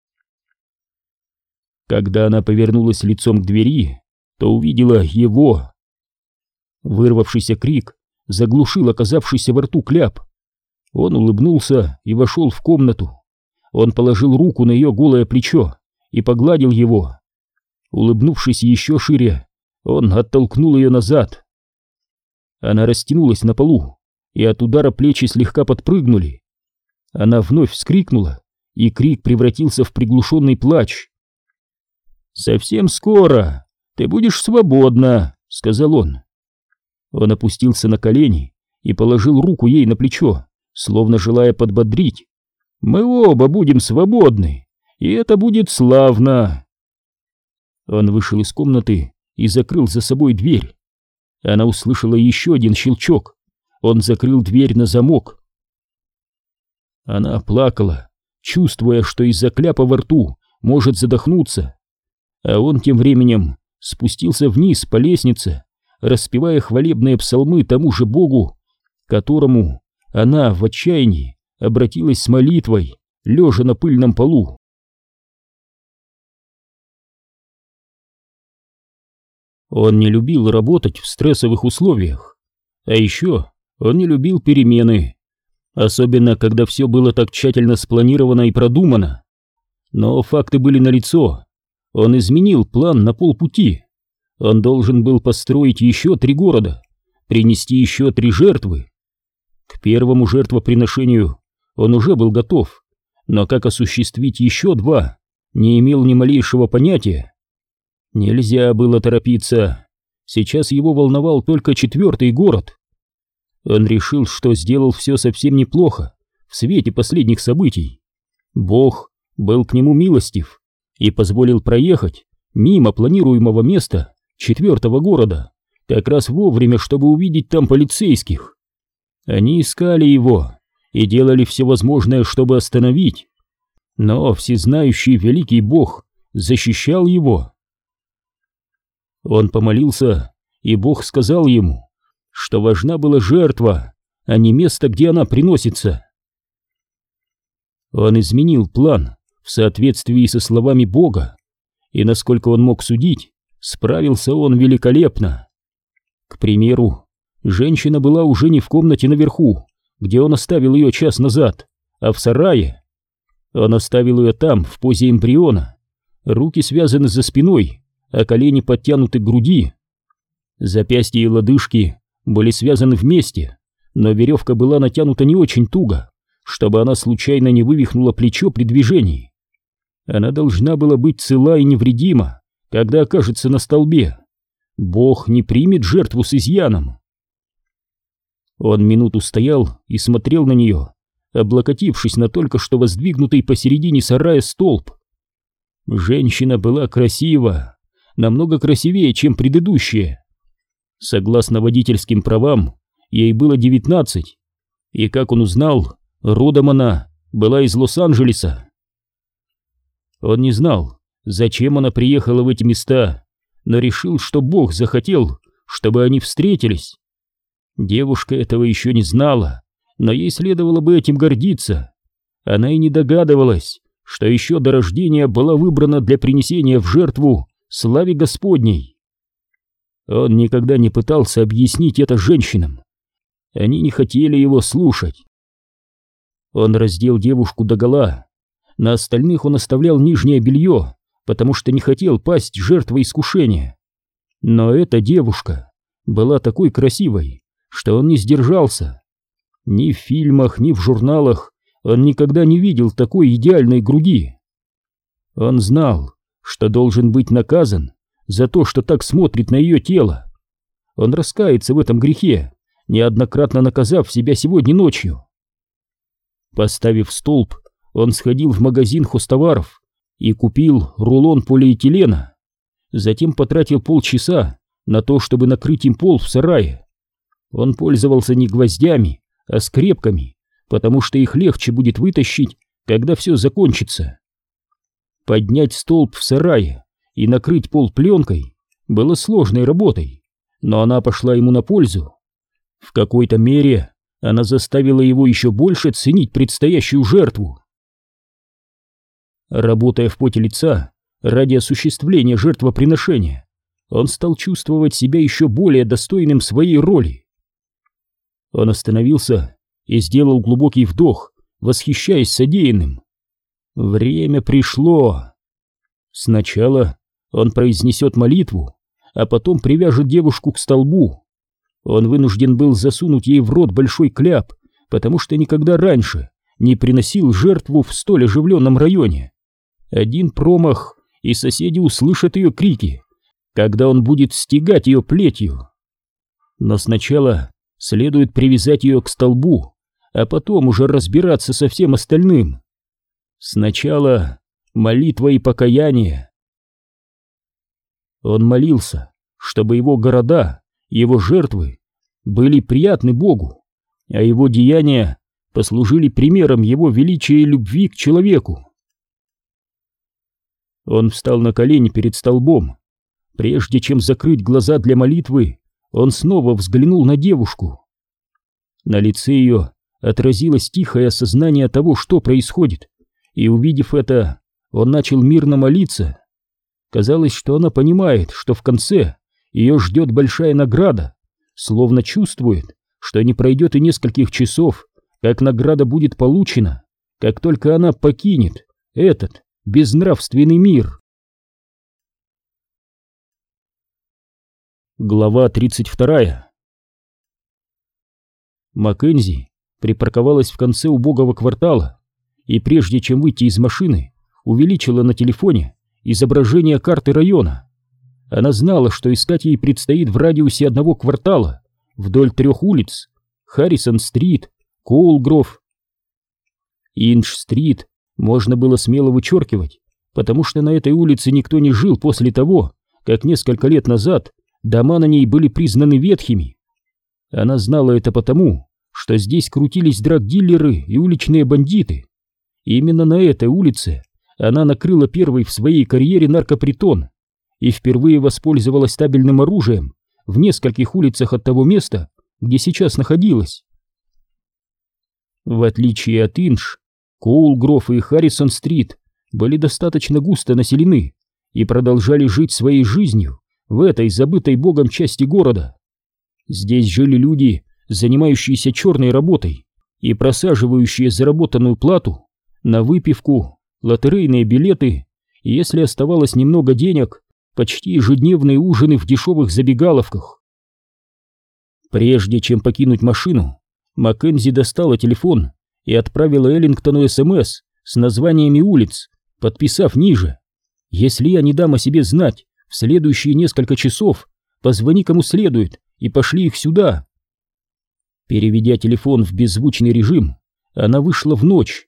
Когда она повернулась лицом к двери, то увидела его. Вырвавшийся крик заглушил оказавшийся во рту кляп. Он улыбнулся и вошел в комнату. Он положил руку на ее голое плечо и погладил его. Улыбнувшись еще шире, он оттолкнул ее назад. Она растянулась на полу, и от удара плечи слегка подпрыгнули. Она вновь вскрикнула и крик превратился в приглушенный плач. «Совсем скоро ты будешь свободна», — сказал он. Он опустился на колени и положил руку ей на плечо, словно желая подбодрить. «Мы оба будем свободны, и это будет славно». Он вышел из комнаты и закрыл за собой дверь. Она услышала еще один щелчок. Он закрыл дверь на замок. Она плакала, чувствуя, что из-за кляпа во рту может задохнуться. А он тем временем спустился вниз по лестнице, распевая хвалебные псалмы тому же Богу, к которому она в отчаянии обратилась с молитвой, лежа на пыльном полу. Он не любил работать в стрессовых условиях, а еще он не любил перемены, особенно когда все было так тщательно спланировано и продумано. Но факты были налицо. Он изменил план на полпути. Он должен был построить еще три города, принести еще три жертвы. К первому жертвоприношению он уже был готов, но как осуществить еще два, не имел ни малейшего понятия. Нельзя было торопиться. Сейчас его волновал только четвертый город. Он решил, что сделал все совсем неплохо в свете последних событий. Бог был к нему милостив и позволил проехать мимо планируемого места четвертого города как раз вовремя, чтобы увидеть там полицейских. Они искали его и делали все возможное, чтобы остановить, но всезнающий великий Бог защищал его. Он помолился, и Бог сказал ему, что важна была жертва, а не место, где она приносится. Он изменил план в соответствии со словами Бога, и, насколько он мог судить, справился он великолепно. К примеру, женщина была уже не в комнате наверху, где он оставил ее час назад, а в сарае. Он оставил ее там, в позе эмбриона, руки связаны за спиной, а колени подтянуты к груди. Запястья и лодыжки были связаны вместе, но веревка была натянута не очень туго, чтобы она случайно не вывихнула плечо при движении. Она должна была быть цела и невредима, когда окажется на столбе. Бог не примет жертву с изъяном. Он минуту стоял и смотрел на нее, облокотившись на только что воздвигнутый посередине сарая столб. Женщина была красива, намного красивее, чем предыдущие. Согласно водительским правам, ей было девятнадцать, и, как он узнал, родом она была из Лос-Анджелеса. Он не знал, зачем она приехала в эти места, но решил, что Бог захотел, чтобы они встретились. Девушка этого еще не знала, но ей следовало бы этим гордиться. Она и не догадывалась, что еще до рождения была выбрана для принесения в жертву славе Господней. Он никогда не пытался объяснить это женщинам. Они не хотели его слушать. Он раздел девушку догола. На остальных он оставлял нижнее белье, потому что не хотел пасть жертвой искушения. Но эта девушка была такой красивой, что он не сдержался. Ни в фильмах, ни в журналах он никогда не видел такой идеальной груди. Он знал, что должен быть наказан за то, что так смотрит на ее тело. Он раскается в этом грехе, неоднократно наказав себя сегодня ночью. Поставив столб, он сходил в магазин хозтоваров и купил рулон полиэтилена. Затем потратил полчаса на то, чтобы накрыть им пол в сарае. Он пользовался не гвоздями, а скрепками, потому что их легче будет вытащить, когда все закончится. Поднять столб в сарае и накрыть пол пленкой было сложной работой, но она пошла ему на пользу. В какой-то мере она заставила его еще больше ценить предстоящую жертву. Работая в поте лица ради осуществления жертвоприношения, он стал чувствовать себя еще более достойным своей роли. Он остановился и сделал глубокий вдох, восхищаясь содеянным. Время пришло. Сначала он произнесет молитву, а потом привяжет девушку к столбу. Он вынужден был засунуть ей в рот большой кляп, потому что никогда раньше не приносил жертву в столь оживленном районе. Один промах, и соседи услышат ее крики, когда он будет стегать ее плетью. Но сначала следует привязать ее к столбу, а потом уже разбираться со всем остальным. Сначала молитва и покаяние. Он молился, чтобы его города, его жертвы были приятны Богу, а его деяния послужили примером его величия и любви к человеку. Он встал на колени перед столбом. Прежде чем закрыть глаза для молитвы, он снова взглянул на девушку. На лице ее отразилось тихое осознание того, что происходит, и, увидев это, он начал мирно молиться. Казалось, что она понимает, что в конце ее ждет большая награда, словно чувствует, что не пройдет и нескольких часов, как награда будет получена, как только она покинет этот безнравственный мир. Глава тридцать вторая. Маккензи припарковалась в конце убогого квартала и, прежде чем выйти из машины, увеличила на телефоне изображение карты района. Она знала, что искать ей предстоит в радиусе одного квартала вдоль трех улиц: Харрисон-стрит, Коулгров. Индж-стрит можно было смело вычеркивать, потому что на этой улице никто не жил после того, как несколько лет назад дома на ней были признаны ветхими. Она знала это потому, что здесь крутились драг-дилеры и уличные бандиты. И именно на этой улице она накрыла первый в своей карьере наркопритон и впервые воспользовалась табельным оружием в нескольких улицах от того места, где сейчас находилась. В отличие от Индж, Коулгров и Харрисон-стрит были достаточно густо населены и продолжали жить своей жизнью в этой забытой богом части города. Здесь жили люди, занимающиеся черной работой и просаживающие заработанную плату на выпивку, лотерейные билеты и, если оставалось немного денег, почти ежедневные ужины в дешевых забегаловках. Прежде чем покинуть машину, Маккензи достала телефон и отправила Эллингтону СМС с названиями улиц, подписав ниже: «Если я не дам о себе знать в следующие несколько часов, позвони кому следует и пошли их сюда». Переведя телефон в беззвучный режим, она вышла в ночь.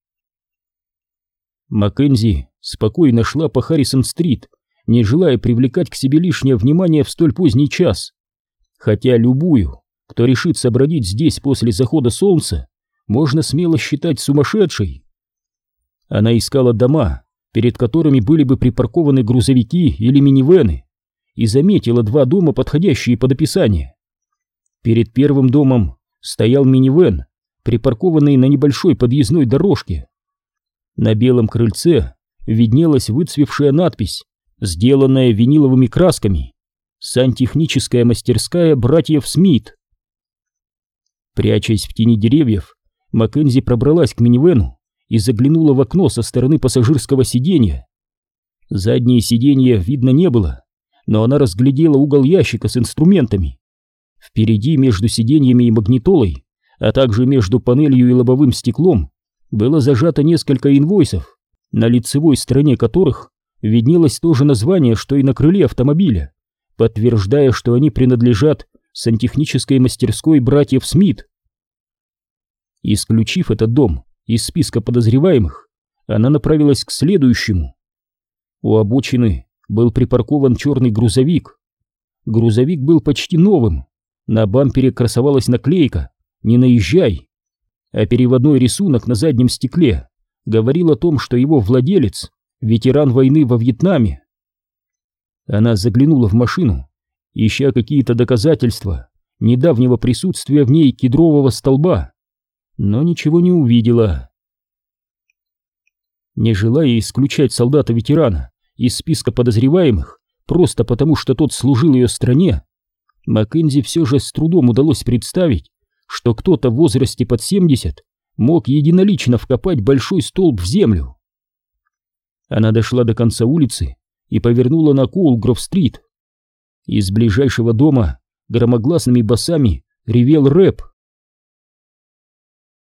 Маккензи спокойно шла по Харрисон-стрит, не желая привлекать к себе лишнее внимание в столь поздний час. Хотя любую, кто решится бродить здесь после захода солнца, можно смело считать сумасшедшей. Она искала дома, перед которыми были бы припаркованы грузовики или минивэны, и заметила два дома, подходящие под описание. Перед первым домом стоял минивэн, припаркованный на небольшой подъездной дорожке. На белом крыльце виднелась выцвевшая надпись, сделанная виниловыми красками: «Сантехническая мастерская братьев Смит». Прячась в тени деревьев, Маккензи пробралась к минивэну и заглянула в окно со стороны пассажирского сиденья. Заднее сиденье видно не было, но она разглядела угол ящика с инструментами. Впереди, между сиденьями и магнитолой, а также между панелью и лобовым стеклом, было зажато несколько инвойсов, на лицевой стороне которых виднелось то же название, что и на крыле автомобиля, подтверждая, что они принадлежат сантехнической мастерской братьев Смит. Исключив этот дом из списка подозреваемых, она направилась к следующему. У обочины был припаркован черный грузовик. Грузовик был почти новым. На бампере красовалась наклейка «Не наезжай», а переводной рисунок на заднем стекле говорил о том, что его владелец — ветеран войны во Вьетнаме. Она заглянула в машину, ища какие-то доказательства недавнего присутствия в ней кедрового столба, но ничего не увидела. Не желая исключать солдата-ветерана из списка подозреваемых просто потому, что тот служил ее стране, Маккензи все же с трудом удалось представить, что кто-то в возрасте под семьдесят мог единолично вкопать большой столб в землю. Она дошла до конца улицы и повернула на Коулгров-стрит. Из ближайшего дома громогласными басами ревел рэп.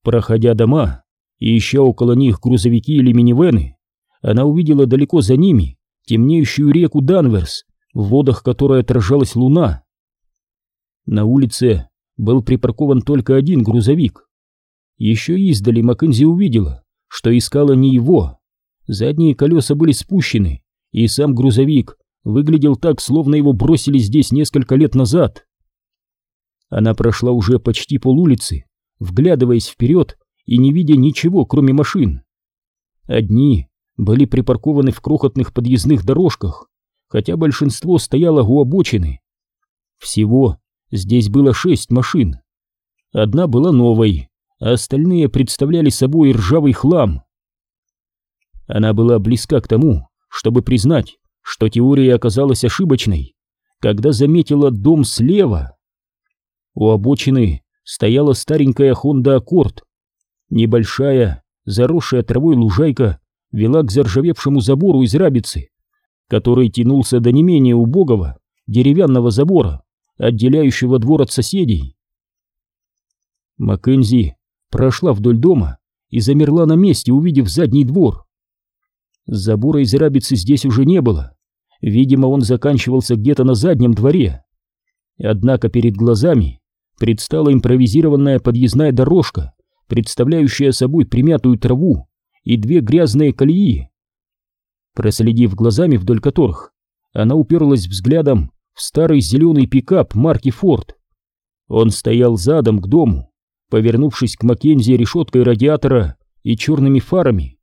Проходя дома и ища около них грузовики или минивэны, она увидела далеко за ними темнеющую реку Данверс, в водах которой отражалась луна. На улице был припаркован только один грузовик. Еще издали Маккензи увидела, что искала не его. Задние колеса были спущены, и сам грузовик выглядел так, словно его бросили здесь несколько лет назад. Она прошла уже почти полулицы, вглядываясь вперед и не видя ничего, кроме машин. Одни были припаркованы в крохотных подъездных дорожках, хотя большинство стояло у обочины. Всего здесь было шесть машин. Одна была новой, а остальные представляли собой ржавый хлам. Она была близка к тому, чтобы признать, что теория оказалась ошибочной, когда заметила дом слева. У обочины стояла старенькая Honda Accord. Небольшая, заросшая травой лужайка вела к заржавевшему забору из рабицы, который тянулся до не менее убогого деревянного забора, отделяющего двор от соседей. Маккензи прошла вдоль дома и замерла на месте, увидев задний двор. Забора из рабицы здесь уже не было. Видимо, он заканчивался где-то на заднем дворе. Однако перед глазами предстала импровизированная подъездная дорожка, представляющая собой примятую траву и две грязные колеи. Проследив глазами вдоль которых, она уперлась взглядом в старый зеленый пикап марки Форд. Он стоял задом к дому, повернувшись к Маккензи решеткой радиатора и черными фарами.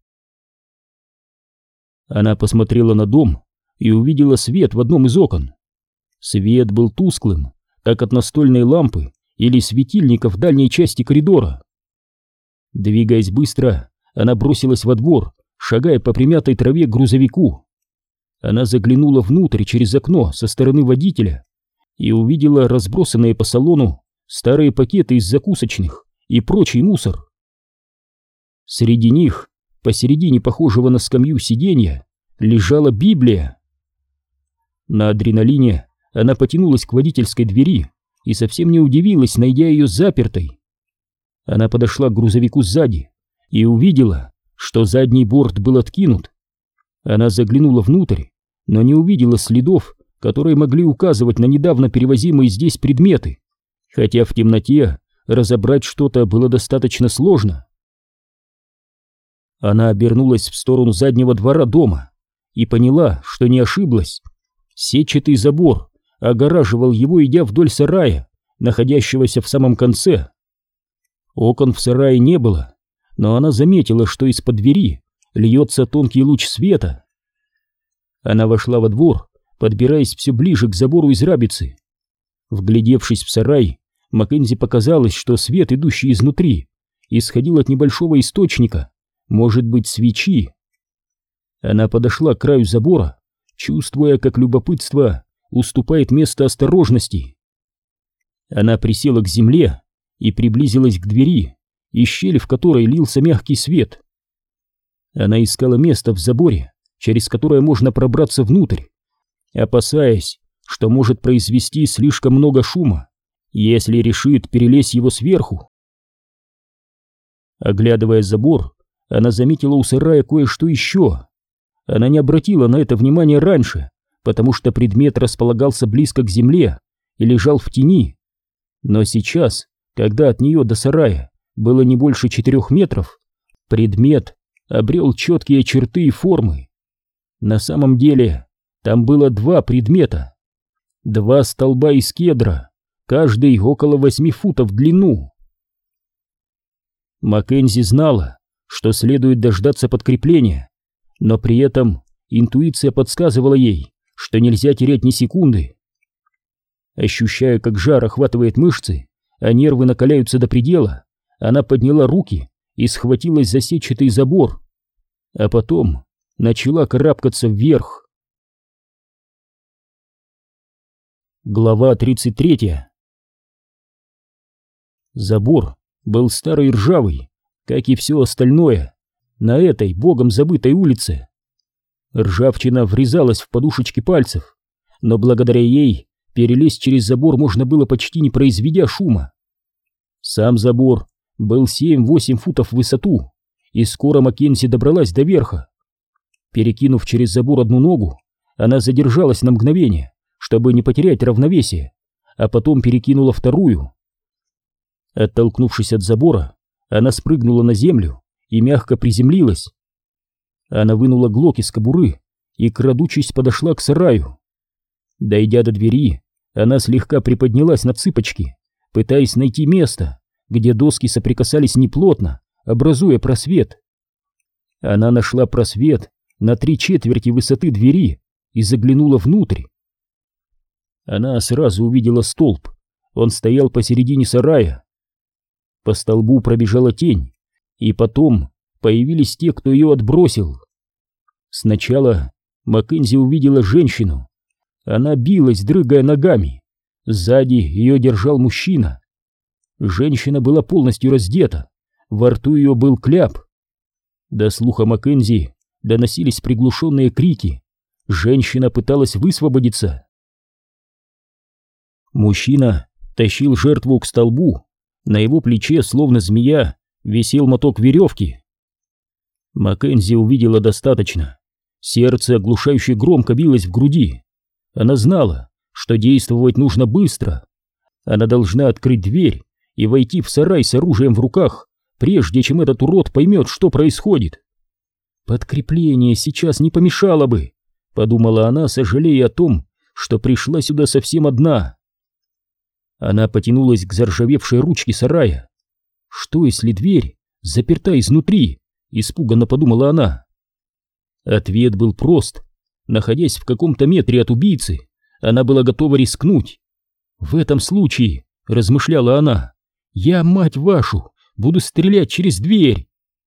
Она посмотрела на дом и увидела свет в одном из окон. Свет был тусклым, как от настольной лампы или светильника в дальней части коридора. Двигаясь быстро, она бросилась во двор, шагая по примятой траве к грузовику. Она заглянула внутрь через окно со стороны водителя и увидела разбросанные по салону старые пакеты из закусочных и прочий мусор. Среди них, посередине похожего на скамью сиденья, лежала Библия. На адреналине она потянулась к водительской двери и совсем не удивилась, найдя ее запертой. Она подошла к грузовику сзади и увидела, что задний борт был откинут. Она заглянула внутрь, но не увидела следов, которые могли указывать на недавно перевозимые здесь предметы, хотя в темноте разобрать что-то было достаточно сложно. Она обернулась в сторону заднего двора дома и поняла, что не ошиблась. Сетчатый забор огораживал его, идя вдоль сарая, находящегося в самом конце. Окон в сарае не было, но она заметила, что из-под двери льется тонкий луч света. Она вошла во двор, подбираясь все ближе к забору из рабицы. Вглядевшись в сарай, Маккензи показалось, что свет, идущий изнутри, исходил от небольшого источника, может быть, свечи. Она подошла к краю забора, чувствуя, как любопытство уступает место осторожности. Она присела к земле и приблизилась к двери, из щели в которой лился мягкий свет. Она искала место в заборе, через которое можно пробраться внутрь, опасаясь, что может произвести слишком много шума, если решит перелезть его сверху. Оглядывая забор, она заметила у сарая кое-что еще. Она не обратила на это внимания раньше, потому что предмет располагался близко к земле и лежал в тени. Но сейчас, когда от нее до сарая было не больше четырех метров, предмет обрел четкие черты и формы. На самом деле, там было два предмета. Два столба из кедра, каждый около восьми футов в длину. Маккензи знала, что следует дождаться подкрепления, но при этом интуиция подсказывала ей, что нельзя терять ни секунды. Ощущая, как жар охватывает мышцы, а нервы накаляются до предела, она подняла руки и схватилась за сетчатый забор, а потом начала карабкаться вверх. Глава тридцать третья. Забор был старый и ржавый, как и все остальное на этой богом забытой улице. Ржавчина врезалась в подушечки пальцев, но благодаря ей перелезть через забор можно было, почти не произведя шума. Сам забор был семь-восемь футов в высоту, и скоро Маккензи добралась до верха. Перекинув через забор одну ногу, она задержалась на мгновение, чтобы не потерять равновесие, а потом перекинула вторую. Оттолкнувшись от забора, она спрыгнула на землю и мягко приземлилась. Она вынула глок из кобуры и, крадучись, подошла к сараю. Дойдя до двери, она слегка приподнялась на цыпочки, пытаясь найти место, где доски соприкасались неплотно, образуя просвет. Она нашла просвет на три четверти высоты двери и заглянула внутрь. Она сразу увидела столб, он стоял посередине сарая. По столбу пробежала тень, и потом появились те, кто ее отбросил. Сначала Маккензи увидела женщину. Она билась, дрыгая ногами. Сзади ее держал мужчина. Женщина была полностью раздета, во рту ее был кляп. До слуха Маккензи доносились приглушенные крики. Женщина пыталась высвободиться. Мужчина тащил жертву к столбу. На его плече, словно змея, висел моток веревки. Маккензи увидела достаточно. Сердце оглушающе громко билось в груди. Она знала, что действовать нужно быстро. Она должна открыть дверь и войти в сарай с оружием в руках, прежде чем этот урод поймет, что происходит. «Подкрепление сейчас не помешало бы», — подумала она, сожалея о том, что пришла сюда совсем одна. Она потянулась к заржавевшей ручке сарая. «Что, если дверь заперта изнутри?» — испуганно подумала она. Ответ был прост. Находясь в каком-то метре от убийцы, она была готова рискнуть. «В этом случае», — размышляла она, — «я, мать вашу, буду стрелять через дверь».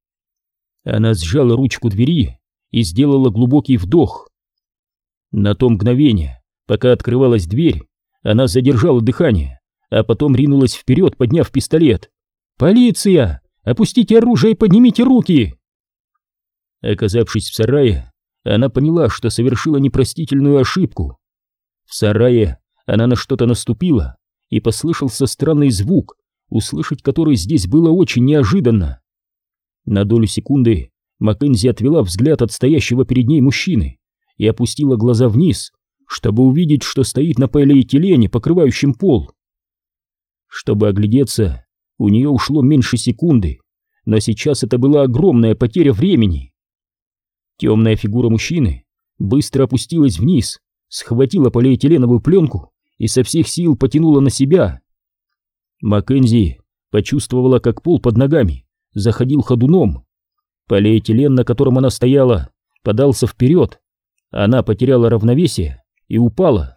Она сжала ручку двери и сделала глубокий вдох. На то мгновение, пока открывалась дверь, она задержала дыхание, а потом ринулась вперед, подняв пистолет. «Полиция! Опустите оружие и поднимите руки!» Оказавшись в сарае, она поняла, что совершила непростительную ошибку. В сарае она на что-то наступила, и послышался странный звук, услышать который здесь было очень неожиданно. На долю секунды Маккензи отвела взгляд от стоящего перед ней мужчины и опустила глаза вниз, чтобы увидеть, что стоит на полиэтилене, покрывающем пол. Чтобы оглядеться, у нее ушло меньше секунды, но сейчас это была огромная потеря времени. Темная фигура мужчины быстро опустилась вниз, схватила полиэтиленовую пленку и со всех сил потянула на себя. Маккензи почувствовала, как пол под ногами заходил ходуном. Полиэтилен, на котором она стояла, подался вперед. Она потеряла равновесие и упала.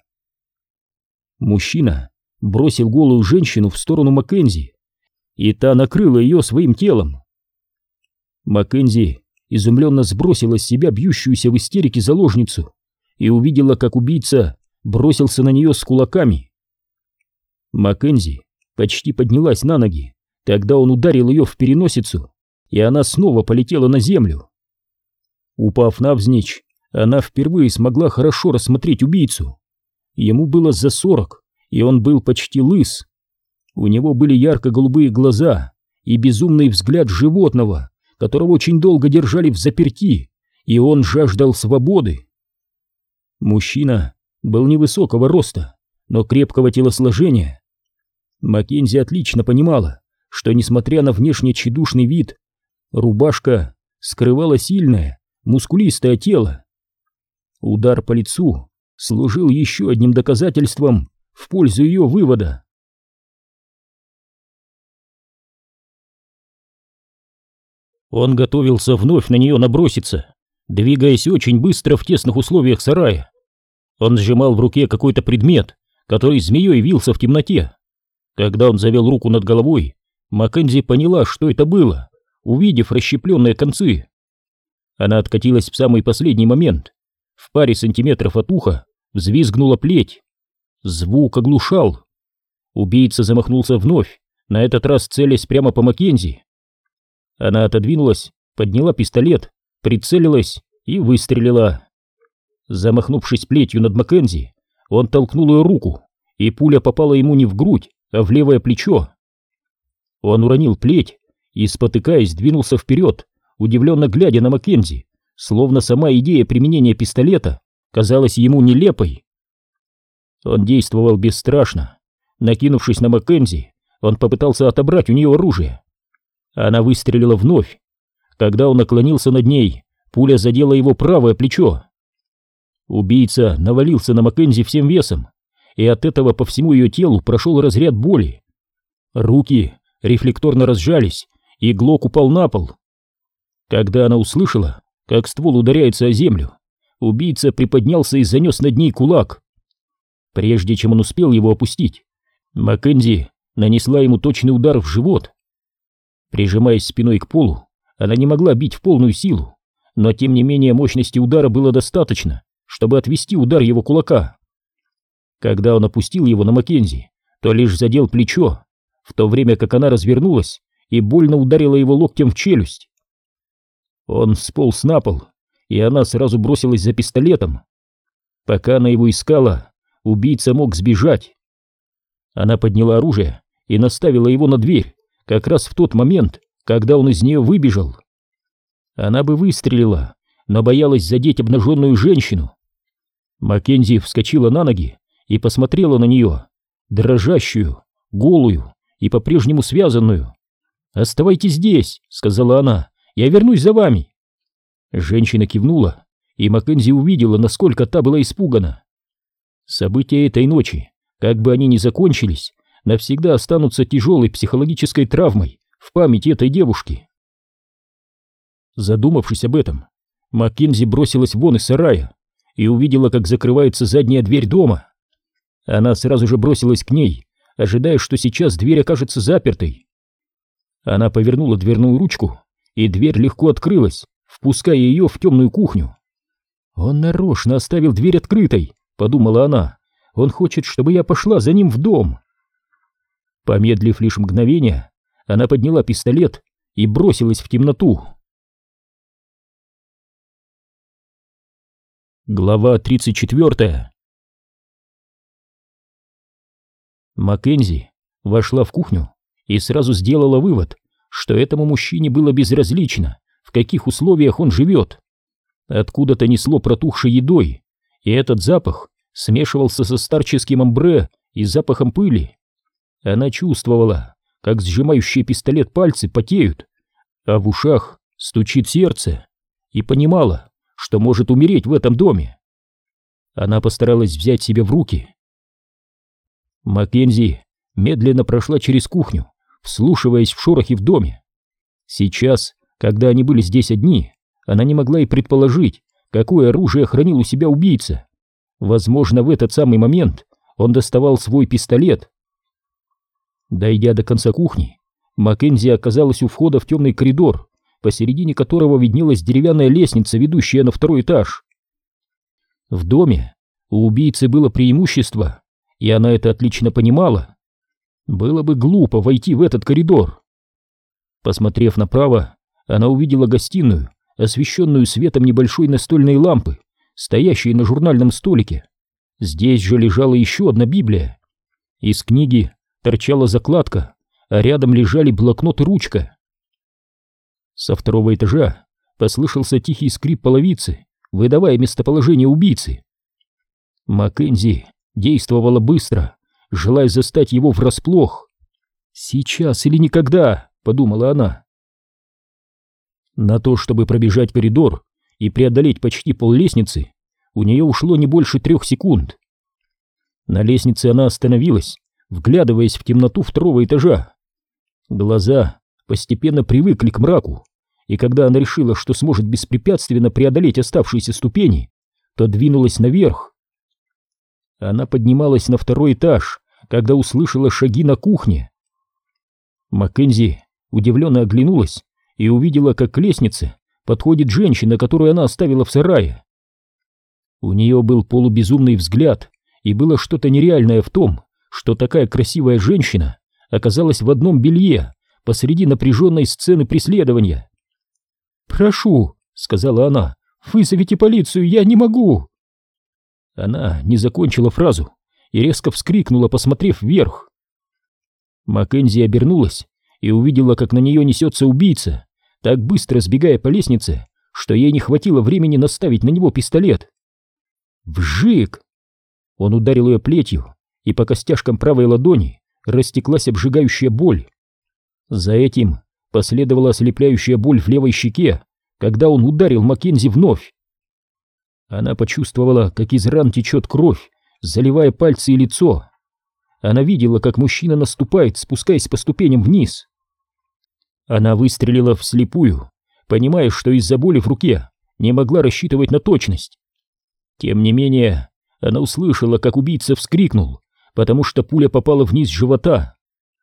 Мужчина бросил голую женщину в сторону Маккензи, и та накрыла ее своим телом. Маккензи изумленно сбросила с себя бьющуюся в истерике заложницу и увидела, как убийца бросился на нее с кулаками. Маккензи почти поднялась на ноги, тогда он ударил ее в переносицу, и она снова полетела на землю. Упав навзничь, она впервые смогла хорошо рассмотреть убийцу. Ему было за сорок, и он был почти лыс. У него были ярко-голубые глаза и безумный взгляд животного, которого очень долго держали взаперти, и он жаждал свободы. Мужчина был невысокого роста, но крепкого телосложения. Маккензи отлично понимала, что, несмотря на внешне тщедушный вид, рубашка скрывала сильное, мускулистое тело. Удар по лицу служил еще одним доказательством в пользу ее вывода. Он готовился вновь на нее наброситься, двигаясь очень быстро в тесных условиях сарая. Он сжимал в руке какой-то предмет, который змеей вился в темноте. Когда он завел руку над головой, Маккензи поняла, что это было, увидев расщепленные концы. Она откатилась в самый последний момент. В паре сантиметров от уха взвизгнула плеть. Звук оглушал. Убийца замахнулся вновь, на этот раз целясь прямо по Маккензи. Она отодвинулась, подняла пистолет, прицелилась и выстрелила. Замахнувшись плетью над Маккензи, он толкнул ее руку, и пуля попала ему не в грудь, а в левое плечо. Он уронил плеть и, спотыкаясь, двинулся вперед, удивленно глядя на Маккензи, словно сама идея применения пистолета казалась ему нелепой. Он действовал бесстрашно. Накинувшись на Маккензи, он попытался отобрать у нее оружие. Она выстрелила вновь. Когда он наклонился над ней, пуля задела его правое плечо. Убийца навалился на Маккензи всем весом, и от этого по всему ее телу прошел разряд боли. Руки рефлекторно разжались, и Глок упал на пол. Когда она услышала, как ствол ударяется о землю, убийца приподнялся и занес над ней кулак. Прежде чем он успел его опустить, Маккензи нанесла ему точный удар в живот. Прижимаясь спиной к полу, она не могла бить в полную силу, но тем не менее мощности удара было достаточно, чтобы отвести удар его кулака. Когда он опустил его на Маккензи, то лишь задел плечо, в то время как она развернулась и больно ударила его локтем в челюсть. Он сполз на пол, и она сразу бросилась за пистолетом. Пока она его искала, убийца мог сбежать. Она подняла оружие и наставила его на дверь, как раз в тот момент, когда он из нее выбежал. Она бы выстрелила, но боялась задеть обнаженную женщину. Маккензи вскочила на ноги и посмотрела на нее, дрожащую, голую и по-прежнему связанную. «Оставайтесь здесь», — сказала она, — «я вернусь за вами». Женщина кивнула, и Маккензи увидела, насколько та была испугана. События этой ночи, как бы они ни закончились, навсегда останутся тяжелой психологической травмой в памяти этой девушки. Задумавшись об этом, Маккензи бросилась вон из сарая и увидела, как закрывается задняя дверь дома. Она сразу же бросилась к ней, ожидая, что сейчас дверь окажется запертой. Она повернула дверную ручку, и дверь легко открылась, впуская ее в темную кухню. «Он нарочно оставил дверь открытой», — подумала она. «Он хочет, чтобы я пошла за ним в дом». Помедлив лишь мгновение, она подняла пистолет и бросилась в темноту. Глава тридцать четвёртая. Маккензи вошла в кухню и сразу сделала вывод, что этому мужчине было безразлично, в каких условиях он живет. Откуда-то несло протухшей едой, и этот запах смешивался со старческим амбре и запахом пыли. Она чувствовала, как сжимающие пистолет пальцы потеют, а в ушах стучит сердце, и понимала, что может умереть в этом доме. Она постаралась взять себя в руки. Маккензи медленно прошла через кухню, вслушиваясь в шорохи в доме. Сейчас, когда они были здесь одни, она не могла и предположить, какое оружие хранил у себя убийца. Возможно, в этот самый момент он доставал свой пистолет. Дойдя до конца кухни, Маккензи оказалась у входа в темный коридор, посередине которого виднелась деревянная лестница, ведущая на второй этаж. В доме у убийцы было преимущество, и она это отлично понимала. Было бы глупо войти в этот коридор. Посмотрев направо, она увидела гостиную, освещенную светом небольшой настольной лампы, стоящей на журнальном столике. Здесь же лежала еще одна Библия. Из книги торчала закладка, а рядом лежали блокнот и ручка. Со второго этажа послышался тихий скрип половицы, выдавая местоположение убийцы. Маккензи действовала быстро, желая застать его врасплох. «Сейчас или никогда», — подумала она. На то, чтобы пробежать коридор и преодолеть почти пол-лестницы, у нее ушло не больше трех секунд. На лестнице она остановилась, вглядываясь в темноту второго этажа. Глаза постепенно привыкли к мраку, и когда она решила, что сможет беспрепятственно преодолеть оставшиеся ступени, то двинулась наверх. Она поднималась на второй этаж, когда услышала шаги на кухне. Маккензи удивленно оглянулась и увидела, как к лестнице подходит женщина, которую она оставила в сарае. У нее был полубезумный взгляд, и было что-то нереальное в том, что такая красивая женщина оказалась в одном белье посреди напряженной сцены преследования. «Прошу», — сказала она, — «вызовите полицию, я не могу». Она не закончила фразу и резко вскрикнула, посмотрев вверх. Маккензи обернулась и увидела, как на нее несется убийца, так быстро сбегая по лестнице, что ей не хватило времени наставить на него пистолет. Вжик! Он ударил ее плетью, и по костяшкам правой ладони растеклась обжигающая боль. За этим последовала ослепляющая боль в левой щеке, когда он ударил Маккензи вновь. Она почувствовала, как из ран течет кровь, заливая пальцы и лицо. Она видела, как мужчина наступает, спускаясь по ступеням вниз. Она выстрелила вслепую, понимая, что из-за боли в руке не могла рассчитывать на точность. Тем не менее, она услышала, как убийца вскрикнул, потому что пуля попала вниз живота.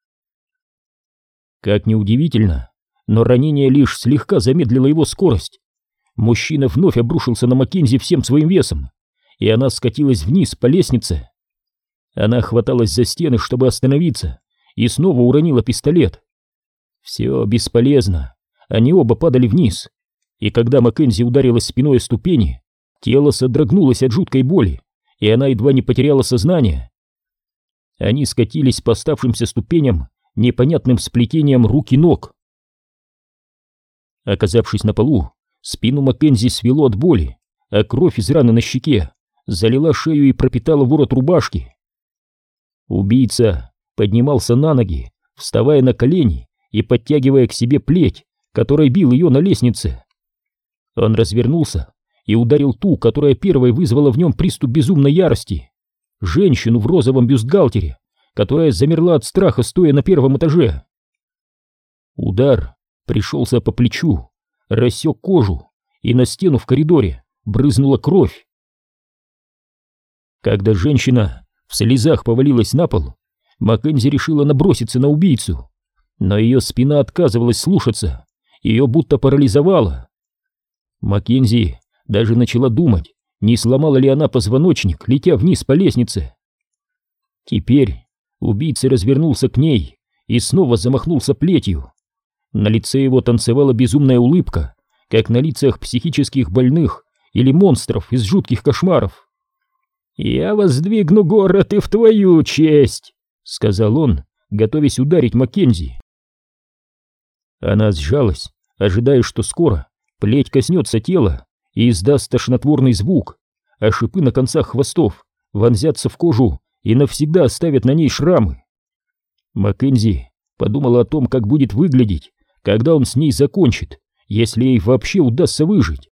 Как ни удивительно, но ранение лишь слегка замедлило его скорость. Мужчина вновь обрушился на Маккензи всем своим весом, и она скатилась вниз по лестнице. Она хваталась за стены, чтобы остановиться, и снова уронила пистолет. Все бесполезно, они оба падали вниз, и когда Маккензи ударилась спиной о ступени, тело содрогнулось от жуткой боли, и она едва не потеряла сознание. Они скатились по оставшимся ступеням непонятным сплетением рук и ног. Оказавшись на полу, спину Маккензи свело от боли, а кровь из раны на щеке залила шею и пропитала ворот рубашки. Убийца поднимался на ноги, вставая на колени и подтягивая к себе плеть, которой бил ее на лестнице. Он развернулся и ударил ту, которая первой вызвала в нем приступ безумной ярости, женщину в розовом бюстгальтере, которая замерла от страха, стоя на первом этаже. Удар пришелся по плечу, рассек кожу, и на стену в коридоре брызнула кровь. Когда женщина в слезах повалилась на пол, Маккензи решила наброситься на убийцу, но ее спина отказывалась слушаться, ее будто парализовало. Маккензи даже начала думать, не сломала ли она позвоночник, летя вниз по лестнице. Теперь убийца развернулся к ней и снова замахнулся плетью. На лице его танцевала безумная улыбка, как на лицах психических больных или монстров из жутких кошмаров. «Я воздвигну город и в твою честь», — сказал он, готовясь ударить Маккензи. Она сжалась, ожидая, что скоро плеть коснется тела и издаст тошнотворный звук, а шипы на концах хвостов вонзятся в кожу и навсегда оставят на ней шрамы. Маккензи подумала о том, как будет выглядеть, когда он с ней закончит, если ей вообще удастся выжить.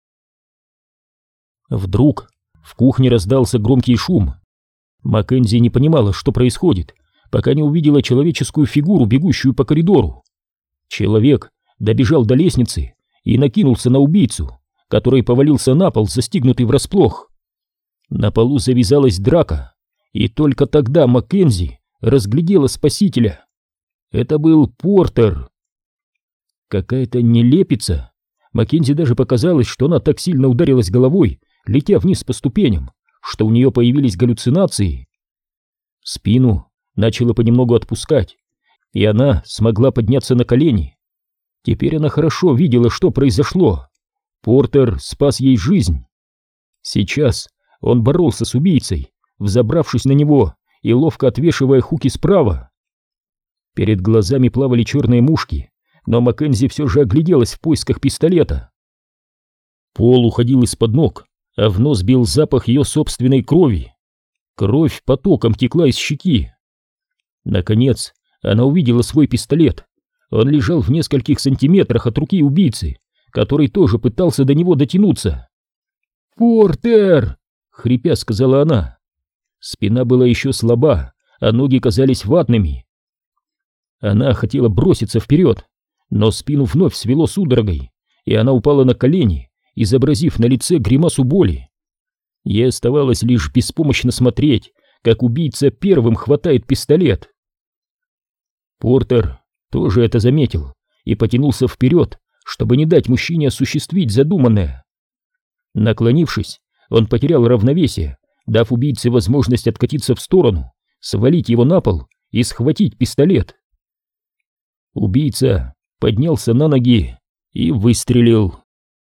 Вдруг в кухне раздался громкий шум. Маккензи не понимала, что происходит, пока не увидела человеческую фигуру, бегущую по коридору. Человек добежал до лестницы и накинулся на убийцу, который повалился на пол, застигнутый врасплох. На полу завязалась драка, и только тогда Маккензи разглядела спасителя. Это был Портер. Какая-то нелепица. Маккензи даже показалось, что она так сильно ударилась головой, летя вниз по ступеням, что у нее появились галлюцинации. Спину начало понемногу отпускать, и она смогла подняться на колени. Теперь она хорошо видела, что произошло. Портер спас ей жизнь. Сейчас он боролся с убийцей, взобравшись на него и ловко отвешивая хуки справа. Перед глазами плавали черные мушки, но Маккензи все же огляделась в поисках пистолета. Пол уходил из-под ног, а в нос бил запах ее собственной крови. Кровь потоком текла из щеки. Наконец она увидела свой пистолет. Он лежал в нескольких сантиметрах от руки убийцы, который тоже пытался до него дотянуться. «Портер!» — хрипя сказала она. Спина была еще слаба, а ноги казались ватными. Она хотела броситься вперед, но спину вновь свело судорогой, и она упала на колени, изобразив на лице гримасу боли. Ей оставалось лишь беспомощно смотреть, как убийца первым хватает пистолет. Портер тоже это заметил и потянулся вперед, чтобы не дать мужчине осуществить задуманное. Наклонившись, он потерял равновесие, дав убийце возможность откатиться в сторону, свалить его на пол и схватить пистолет. Убийца поднялся на ноги и выстрелил.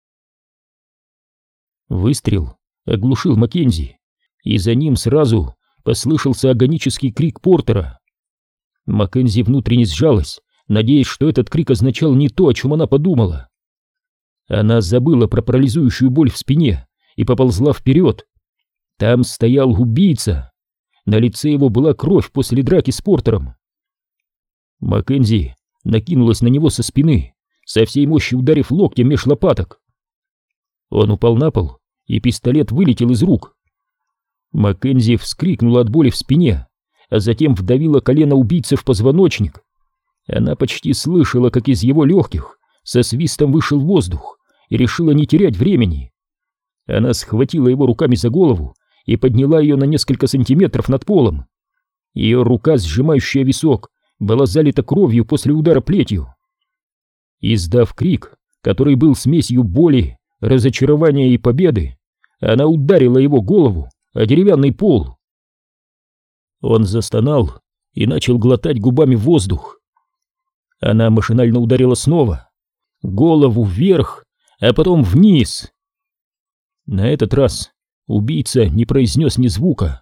Выстрел оглушил Маккензи, и за ним сразу послышался агонический крик Портера. Маккензи внутренне сжалась, надеясь, что этот крик означал не то, о чем она подумала. Она забыла про парализующую боль в спине и поползла вперед. Там стоял убийца. На лице его была кровь после драки с Портером. Маккензи накинулась на него со спины, со всей мощи ударив локтем меж лопаток. Он упал на пол, и пистолет вылетел из рук. Маккензи вскрикнула от боли в спине, а затем вдавила колено убийцы в позвоночник. Она почти слышала, как из его легких со свистом вышел воздух, и решила не терять времени. Она схватила его руками за голову и подняла ее на несколько сантиметров над полом. Ее рука, сжимающая висок, была залита кровью после удара плетью. Издав крик, который был смесью боли, разочарования и победы, она ударила его голову о деревянный пол. Он застонал и начал глотать губами воздух. Она машинально ударила снова, голову вверх, а потом вниз. На этот раз убийца не произнес ни звука.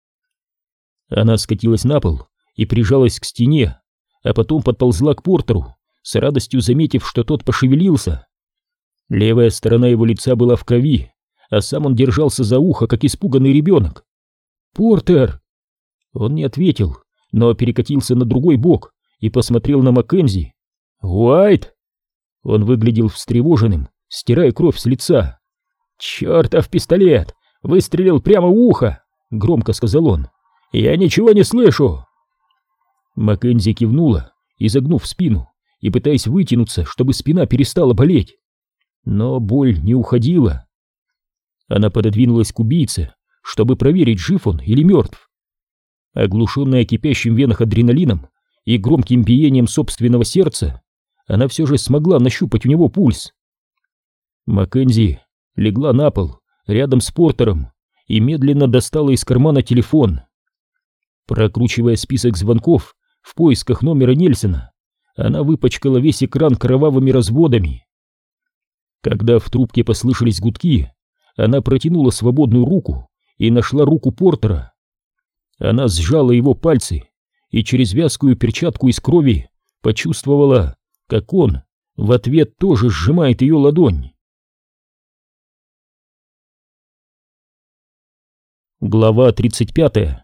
Она скатилась на пол и прижалась к стене, а потом подползла к Портеру, с радостью заметив, что тот пошевелился. Левая сторона его лица была в крови, а сам он держался за ухо, как испуганный ребенок. «Портер!» Он не ответил, но перекатился на другой бок и посмотрел на Маккензи. «Уайт!» Он выглядел встревоженным, стирая кровь с лица. «Чертов пистолет! Выстрелил прямо в ухо!» — громко сказал он. «Я ничего не слышу!» Маккензи кивнула, изогнув спину и пытаясь вытянуться, чтобы спина перестала болеть. Но боль не уходила. Она пододвинулась к убийце, чтобы проверить, жив он или мертв. Оглушенная кипящим в венах адреналином и громким биением собственного сердца, она все же смогла нащупать у него пульс. Маккензи легла на пол рядом с Портером и медленно достала из кармана телефон. Прокручивая список звонков в поисках номера Нельсона, она выпачкала весь экран кровавыми разводами. Когда в трубке послышались гудки, она протянула свободную руку и нашла руку Портера. Она сжала его пальцы и через вязкую перчатку из крови почувствовала, как он в ответ тоже сжимает ее ладонь. Глава тридцать пятая.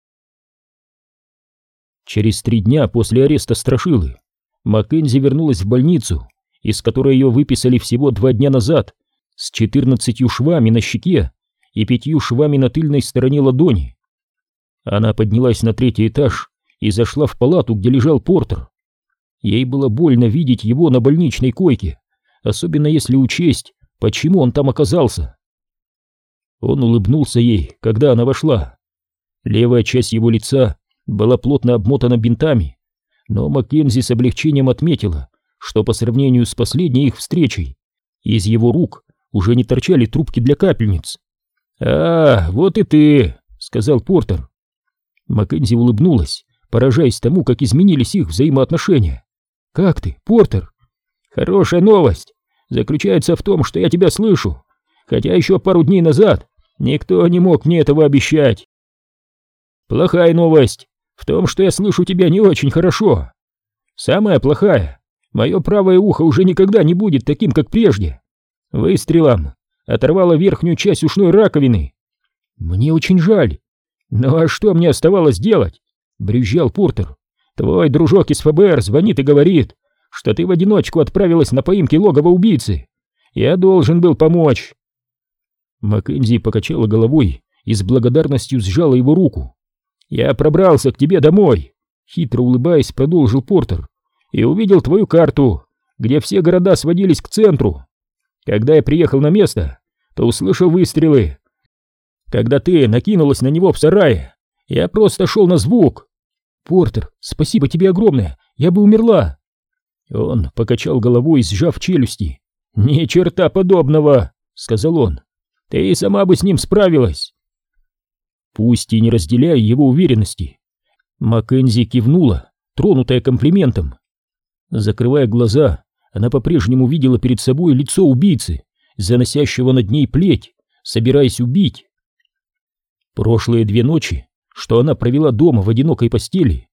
Через три дня после ареста Страшилы Маккензи вернулась в больницу, из которой ее выписали всего два дня назад, с четырнадцатью швами на щеке и пятью швами на тыльной стороне ладони. Она поднялась на третий этаж и зашла в палату, где лежал Портер. Ей было больно видеть его на больничной койке, особенно если учесть, почему он там оказался. Он улыбнулся ей, когда она вошла. Левая часть его лица была плотно обмотана бинтами, но Маккензи с облегчением отметила, что по сравнению с последней их встречей из его рук уже не торчали трубки для капельниц. «А, вот и ты», — сказал Портер. Маккензи улыбнулась, поражаясь тому, как изменились их взаимоотношения. «Как ты, Портер?» «Хорошая новость заключается в том, что я тебя слышу, хотя еще пару дней назад никто не мог мне этого обещать. Плохая новость в том, что я слышу тебя не очень хорошо. Самая плохая — мое правое ухо уже никогда не будет таким, как прежде. Выстрелом оторвало верхнюю часть ушной раковины. Мне очень жаль. Ну а что мне оставалось делать?» — брюзжал Портер. «Твой дружок из ФБР звонит и говорит, что ты в одиночку отправилась на поимки логова убийцы. Я должен был помочь». Маккензи покачала головой и с благодарностью сжала его руку. «Я пробрался к тебе домой», — хитро улыбаясь, продолжил Портер, «и увидел твою карту, где все города сводились к центру. Когда я приехал на место, то услышал выстрелы. Когда ты накинулась на него в сарае, я просто шел на звук». «Портер, спасибо тебе огромное, я бы умерла». Он покачал головой, сжав челюсти. «Ни черта подобного», — сказал он. «Ты и сама бы с ним справилась». Пусть и не разделяя его уверенности, Маккензи кивнула, тронутая комплиментом. Закрывая глаза, она по-прежнему видела перед собой лицо убийцы, заносящего над ней плеть, собираясь убить. Прошлые две ночи, что она провела дома в одинокой постели,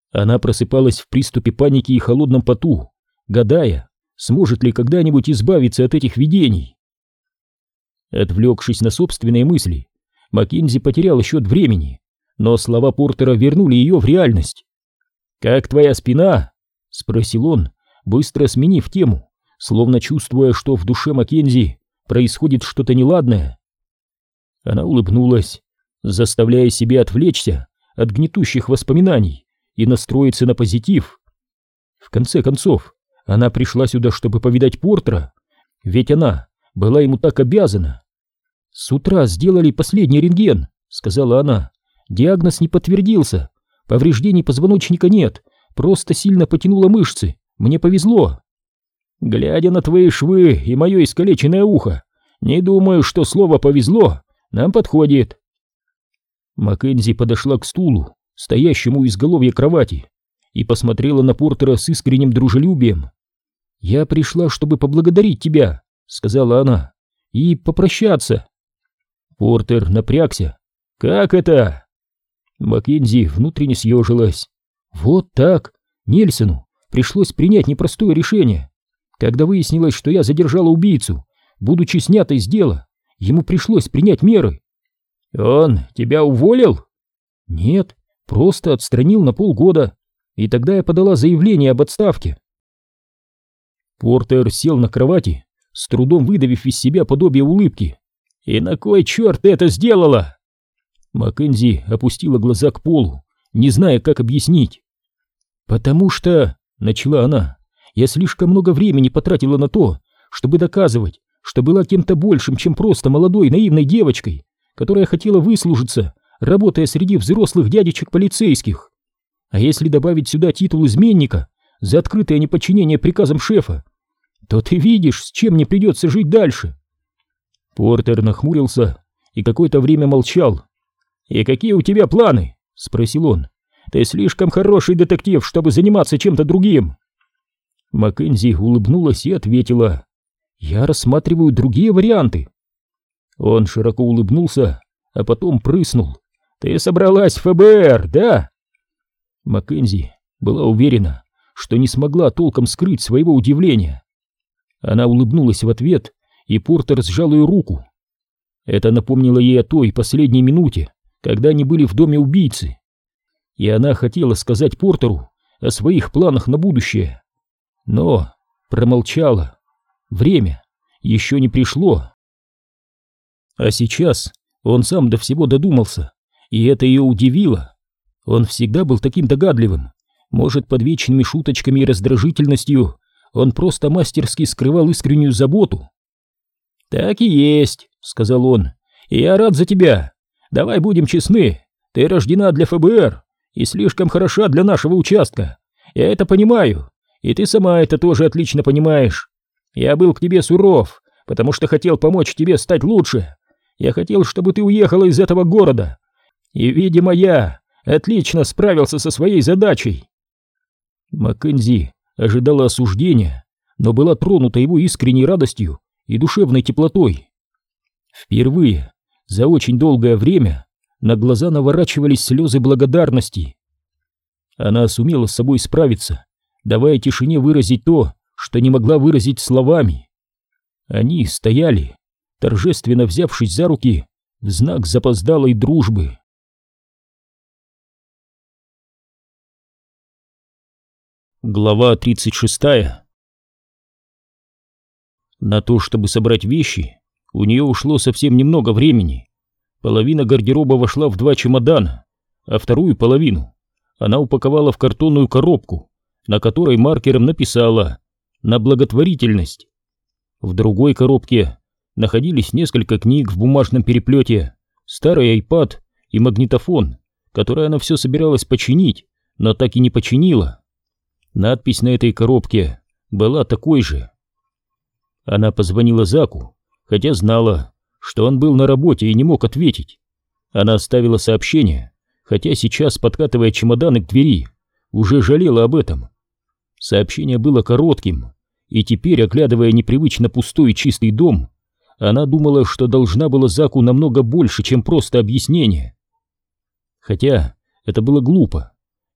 Она просыпалась в приступе паники и холодном поту, гадая, сможет ли когда-нибудь избавиться от этих видений. Отвлекшись на собственные мысли, Маккензи потерял счет времени, но слова Портера вернули ее в реальность. «Как твоя спина?» — спросил он, быстро сменив тему, словно чувствуя, что в душе Маккензи происходит что-то неладное. Она улыбнулась, заставляя себя отвлечься от гнетущих воспоминаний и настроиться на позитив. В конце концов, она пришла сюда, чтобы повидать Портера, ведь она была ему так обязана. «С утра сделали последний рентген», — сказала она. «Диагноз не подтвердился, повреждений позвоночника нет, просто сильно потянуло мышцы, мне повезло». «Глядя на твои швы и мое искалеченное ухо, не думаю, что слово «повезло» нам подходит». Маккензи подошла к стулу, стоящему у изголовья кровати, и посмотрела на Портера с искренним дружелюбием. «Я пришла, чтобы поблагодарить тебя», — сказала она, — «и попрощаться». Портер напрягся. «Как это?» Маккензи внутренне съежилась. «Вот так. Нельсону пришлось принять непростое решение. Когда выяснилось, что я задержала убийцу, будучи снятой с дела, ему пришлось принять меры». «Он тебя уволил?» «Нет, просто отстранил на полгода, и тогда я подала заявление об отставке». Портер сел на кровати, с трудом выдавив из себя подобие улыбки. «И на кой черт ты это сделала?» Маккензи опустила глаза к полу, не зная, как объяснить. «Потому что...» — начала она. «Я слишком много времени потратила на то, чтобы доказывать, что была кем-то большим, чем просто молодой наивной девочкой, которая хотела выслужиться, работая среди взрослых дядечек-полицейских. А если добавить сюда титул изменника за открытое неподчинение приказам шефа, то ты видишь, с чем мне придется жить дальше». Портер нахмурился и какое-то время молчал. «И какие у тебя планы?» — спросил он. «Ты слишком хороший детектив, чтобы заниматься чем-то другим». Маккензи улыбнулась и ответила: «Я рассматриваю другие варианты». Он широко улыбнулся, а потом прыснул. «Ты собралась в эф бэ эр, да?» Маккензи была уверена, что не смогла толком скрыть своего удивления. Она улыбнулась в ответ, и Портер сжал ее руку. Это напомнило ей о той последней минуте, когда они были в доме убийцы. И она хотела сказать Портеру о своих планах на будущее, но промолчала. Время еще не пришло. А сейчас он сам до всего додумался, и это ее удивило. Он всегда был таким догадливым. Может, под вечными шуточками и раздражительностью он просто мастерски скрывал искреннюю заботу. «Так и есть», — сказал он, — «и я рад за тебя. Давай будем честны, ты рождена для эф бэ эр и слишком хороша для нашего участка. Я это понимаю, и ты сама это тоже отлично понимаешь. Я был к тебе суров, потому что хотел помочь тебе стать лучше. Я хотел, чтобы ты уехала из этого города. И, видимо, я отлично справился со своей задачей». Маккензи ожидала осуждения, но была тронута его искренней радостью и душевной теплотой. Впервые за очень долгое время на глаза наворачивались слезы благодарности. Она сумела с собой справиться, давая тишине выразить то, что не могла выразить словами. Они стояли, торжественно взявшись за руки в знак запоздалой дружбы. Глава тридцать шестая. На то, чтобы собрать вещи, у нее ушло совсем немного времени. Половина гардероба вошла в два чемодана, а вторую половину она упаковала в картонную коробку, на которой маркером написала «На благотворительность». В другой коробке находились несколько книг в бумажном переплете, старый айпад и магнитофон, который она все собиралась починить, но так и не починила. Надпись на этой коробке была такой же. Она позвонила Заку, хотя знала, что он был на работе и не мог ответить. Она оставила сообщение, хотя сейчас, подкатывая чемоданы к двери, уже жалела об этом. Сообщение было коротким, и теперь, оглядывая непривычно пустой и чистый дом, она думала, что должна была Заку намного больше, чем просто объяснение. Хотя это было глупо.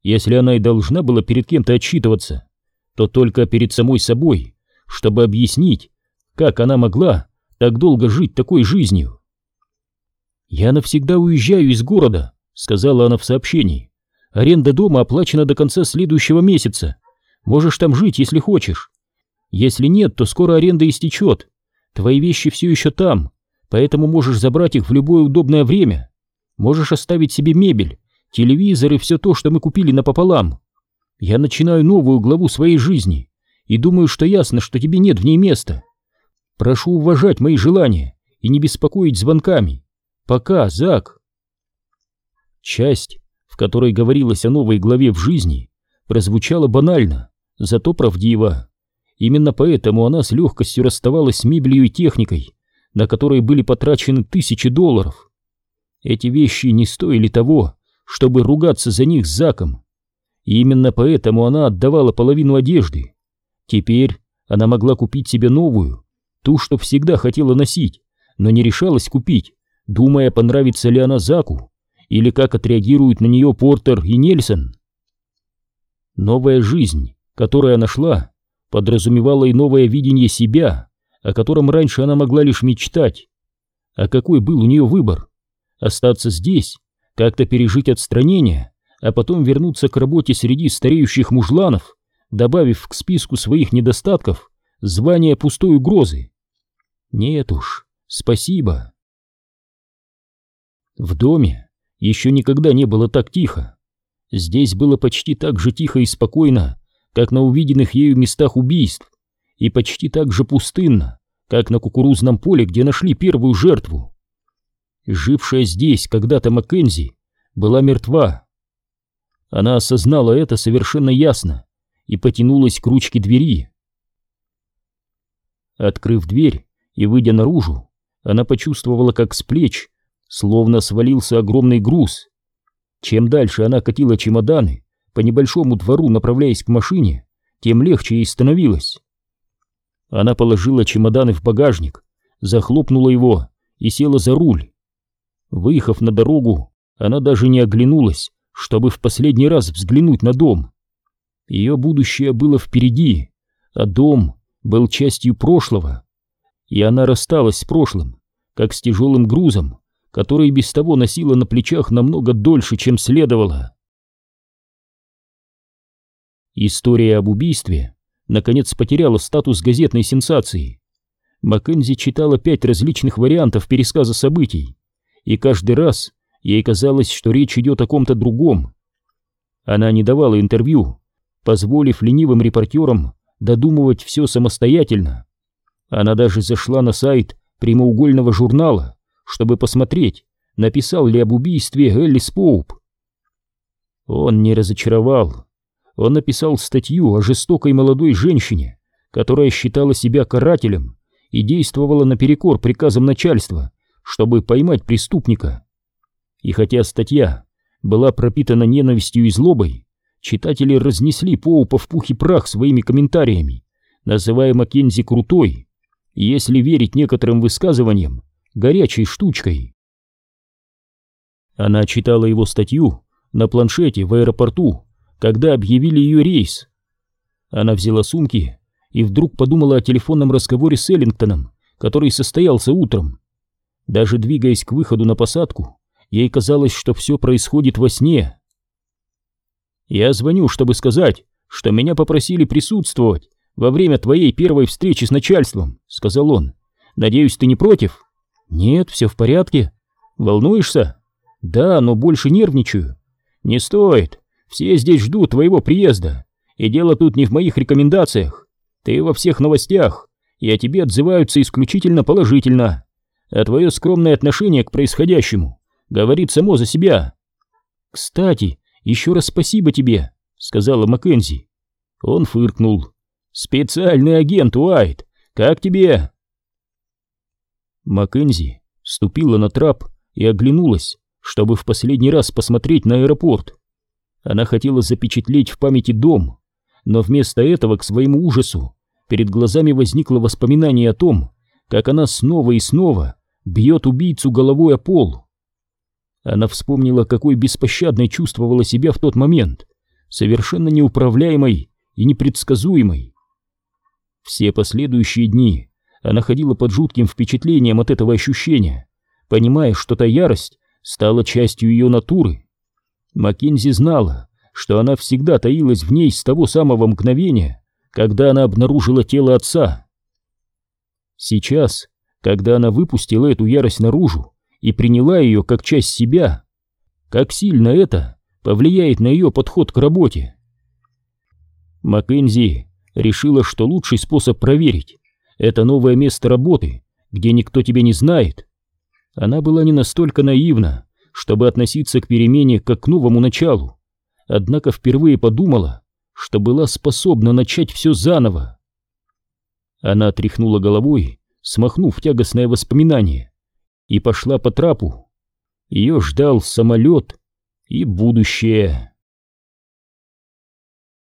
если она и должна была перед кем-то отчитываться, то только перед самой собой, чтобы объяснить, как она могла так долго жить такой жизнью. «Я навсегда уезжаю из города», — сказала она в сообщении. «Аренда дома оплачена до конца следующего месяца. Можешь там жить, если хочешь. Если нет, то скоро аренда истечет. Твои вещи все еще там, поэтому можешь забрать их в любое удобное время. Можешь оставить себе мебель, телевизор и все то, что мы купили напополам. Я начинаю новую главу своей жизни и думаю, что ясно, что тебе нет в ней места. Прошу уважать мои желания и не беспокоить звонками. Пока, Зак». Часть, в которой говорилось о новой главе в жизни, прозвучала банально, зато правдиво. Именно поэтому она с легкостью расставалась с мебелью и техникой, на которые были потрачены тысячи долларов. Эти вещи не стоили того, чтобы ругаться за них с Заком. И именно поэтому она отдавала половину одежды. Теперь она могла купить себе новую, ту, что всегда хотела носить, но не решалась купить, думая, понравится ли она Заку, или как отреагируют на нее Портер и Нельсон. Новая жизнь, которую она шла, подразумевала и новое видение себя, о котором раньше она могла лишь мечтать. А какой был у нее выбор? Остаться здесь, как-то пережить отстранение, а потом вернуться к работе среди стареющих мужланов, добавив к списку своих недостатков звание пустой угрозы? Нет уж, спасибо. В доме еще никогда не было так тихо. Здесь было почти так же тихо и спокойно, как на увиденных ею местах убийств, и почти так же пустынно, как на кукурузном поле, где нашли первую жертву. Жившая здесь когда-то Маккензи была мертва. Она осознала это совершенно ясно и потянулась к ручке двери. Открыв дверь и выйдя наружу, она почувствовала, как с плеч словно свалился огромный груз. Чем дальше она катила чемоданы по небольшому двору, направляясь к машине, тем легче ей становилось. Она положила чемоданы в багажник, захлопнула его и села за руль. Выехав на дорогу, она даже не оглянулась, чтобы в последний раз взглянуть на дом. Ее будущее было впереди, а дом был частью прошлого. И она рассталась с прошлым, как с тяжелым грузом, который без того носила на плечах намного дольше, чем следовало. История об убийстве наконец потеряла статус газетной сенсации. Маккензи читала пять различных вариантов пересказа событий, и каждый раз ей казалось, что речь идет о ком-то другом. Она не давала интервью, позволив ленивым репортерам додумывать все самостоятельно. Она даже зашла на сайт прямоугольного журнала, чтобы посмотреть, написал ли об убийстве Эллис Поуп. Он не разочаровал. Он написал статью о жестокой молодой женщине, которая считала себя карателем и действовала наперекор приказам начальства, чтобы поймать преступника. И хотя статья была пропитана ненавистью и злобой, читатели разнесли Поупа в пух и прах своими комментариями, называя Маккензи крутой, и, если верить некоторым высказываниям, горячей штучкой. Она читала его статью на планшете в аэропорту, когда объявили ее рейс. Она взяла сумки и вдруг подумала о телефонном разговоре с Эллингтоном, который состоялся утром. Даже двигаясь к выходу на посадку, ей казалось, что все происходит во сне. «Я звоню, чтобы сказать, что меня попросили присутствовать во время твоей первой встречи с начальством», — сказал он. «Надеюсь, ты не против?» «Нет, все в порядке». «Волнуешься?» «Да, но больше нервничаю». «Не стоит. Все здесь ждут твоего приезда. И дело тут не в моих рекомендациях. Ты во всех новостях, и о тебе отзываются исключительно положительно. А твое скромное отношение к происходящему говорит само за себя». «Кстати, еще раз спасибо тебе», — сказала Маккензи. Он фыркнул. «Специальный агент, Уайт. Как тебе?» Маккензи ступила на трап и оглянулась, чтобы в последний раз посмотреть на аэропорт. Она хотела запечатлеть в памяти дом, но вместо этого, к своему ужасу, перед глазами возникло воспоминание о том, как она снова и снова бьет убийцу головой о пол. Она вспомнила, какой беспощадной чувствовала себя в тот момент, совершенно неуправляемой и непредсказуемой. Все последующие дни она ходила под жутким впечатлением от этого ощущения, понимая, что та ярость стала частью ее натуры. Маккензи знала, что она всегда таилась в ней с того самого мгновения, когда она обнаружила тело отца. Сейчас, когда она выпустила эту ярость наружу и приняла ее как часть себя, как сильно это повлияет на ее подход к работе. Маккензи решила, что лучший способ проверить — это новое место работы, где никто тебя не знает. Она была не настолько наивна, чтобы относиться к перемене как к новому началу, однако впервые подумала, что была способна начать все заново. Она тряхнула головой, смахнув тягостное воспоминание, и пошла по трапу. Ее ждал самолет и будущее.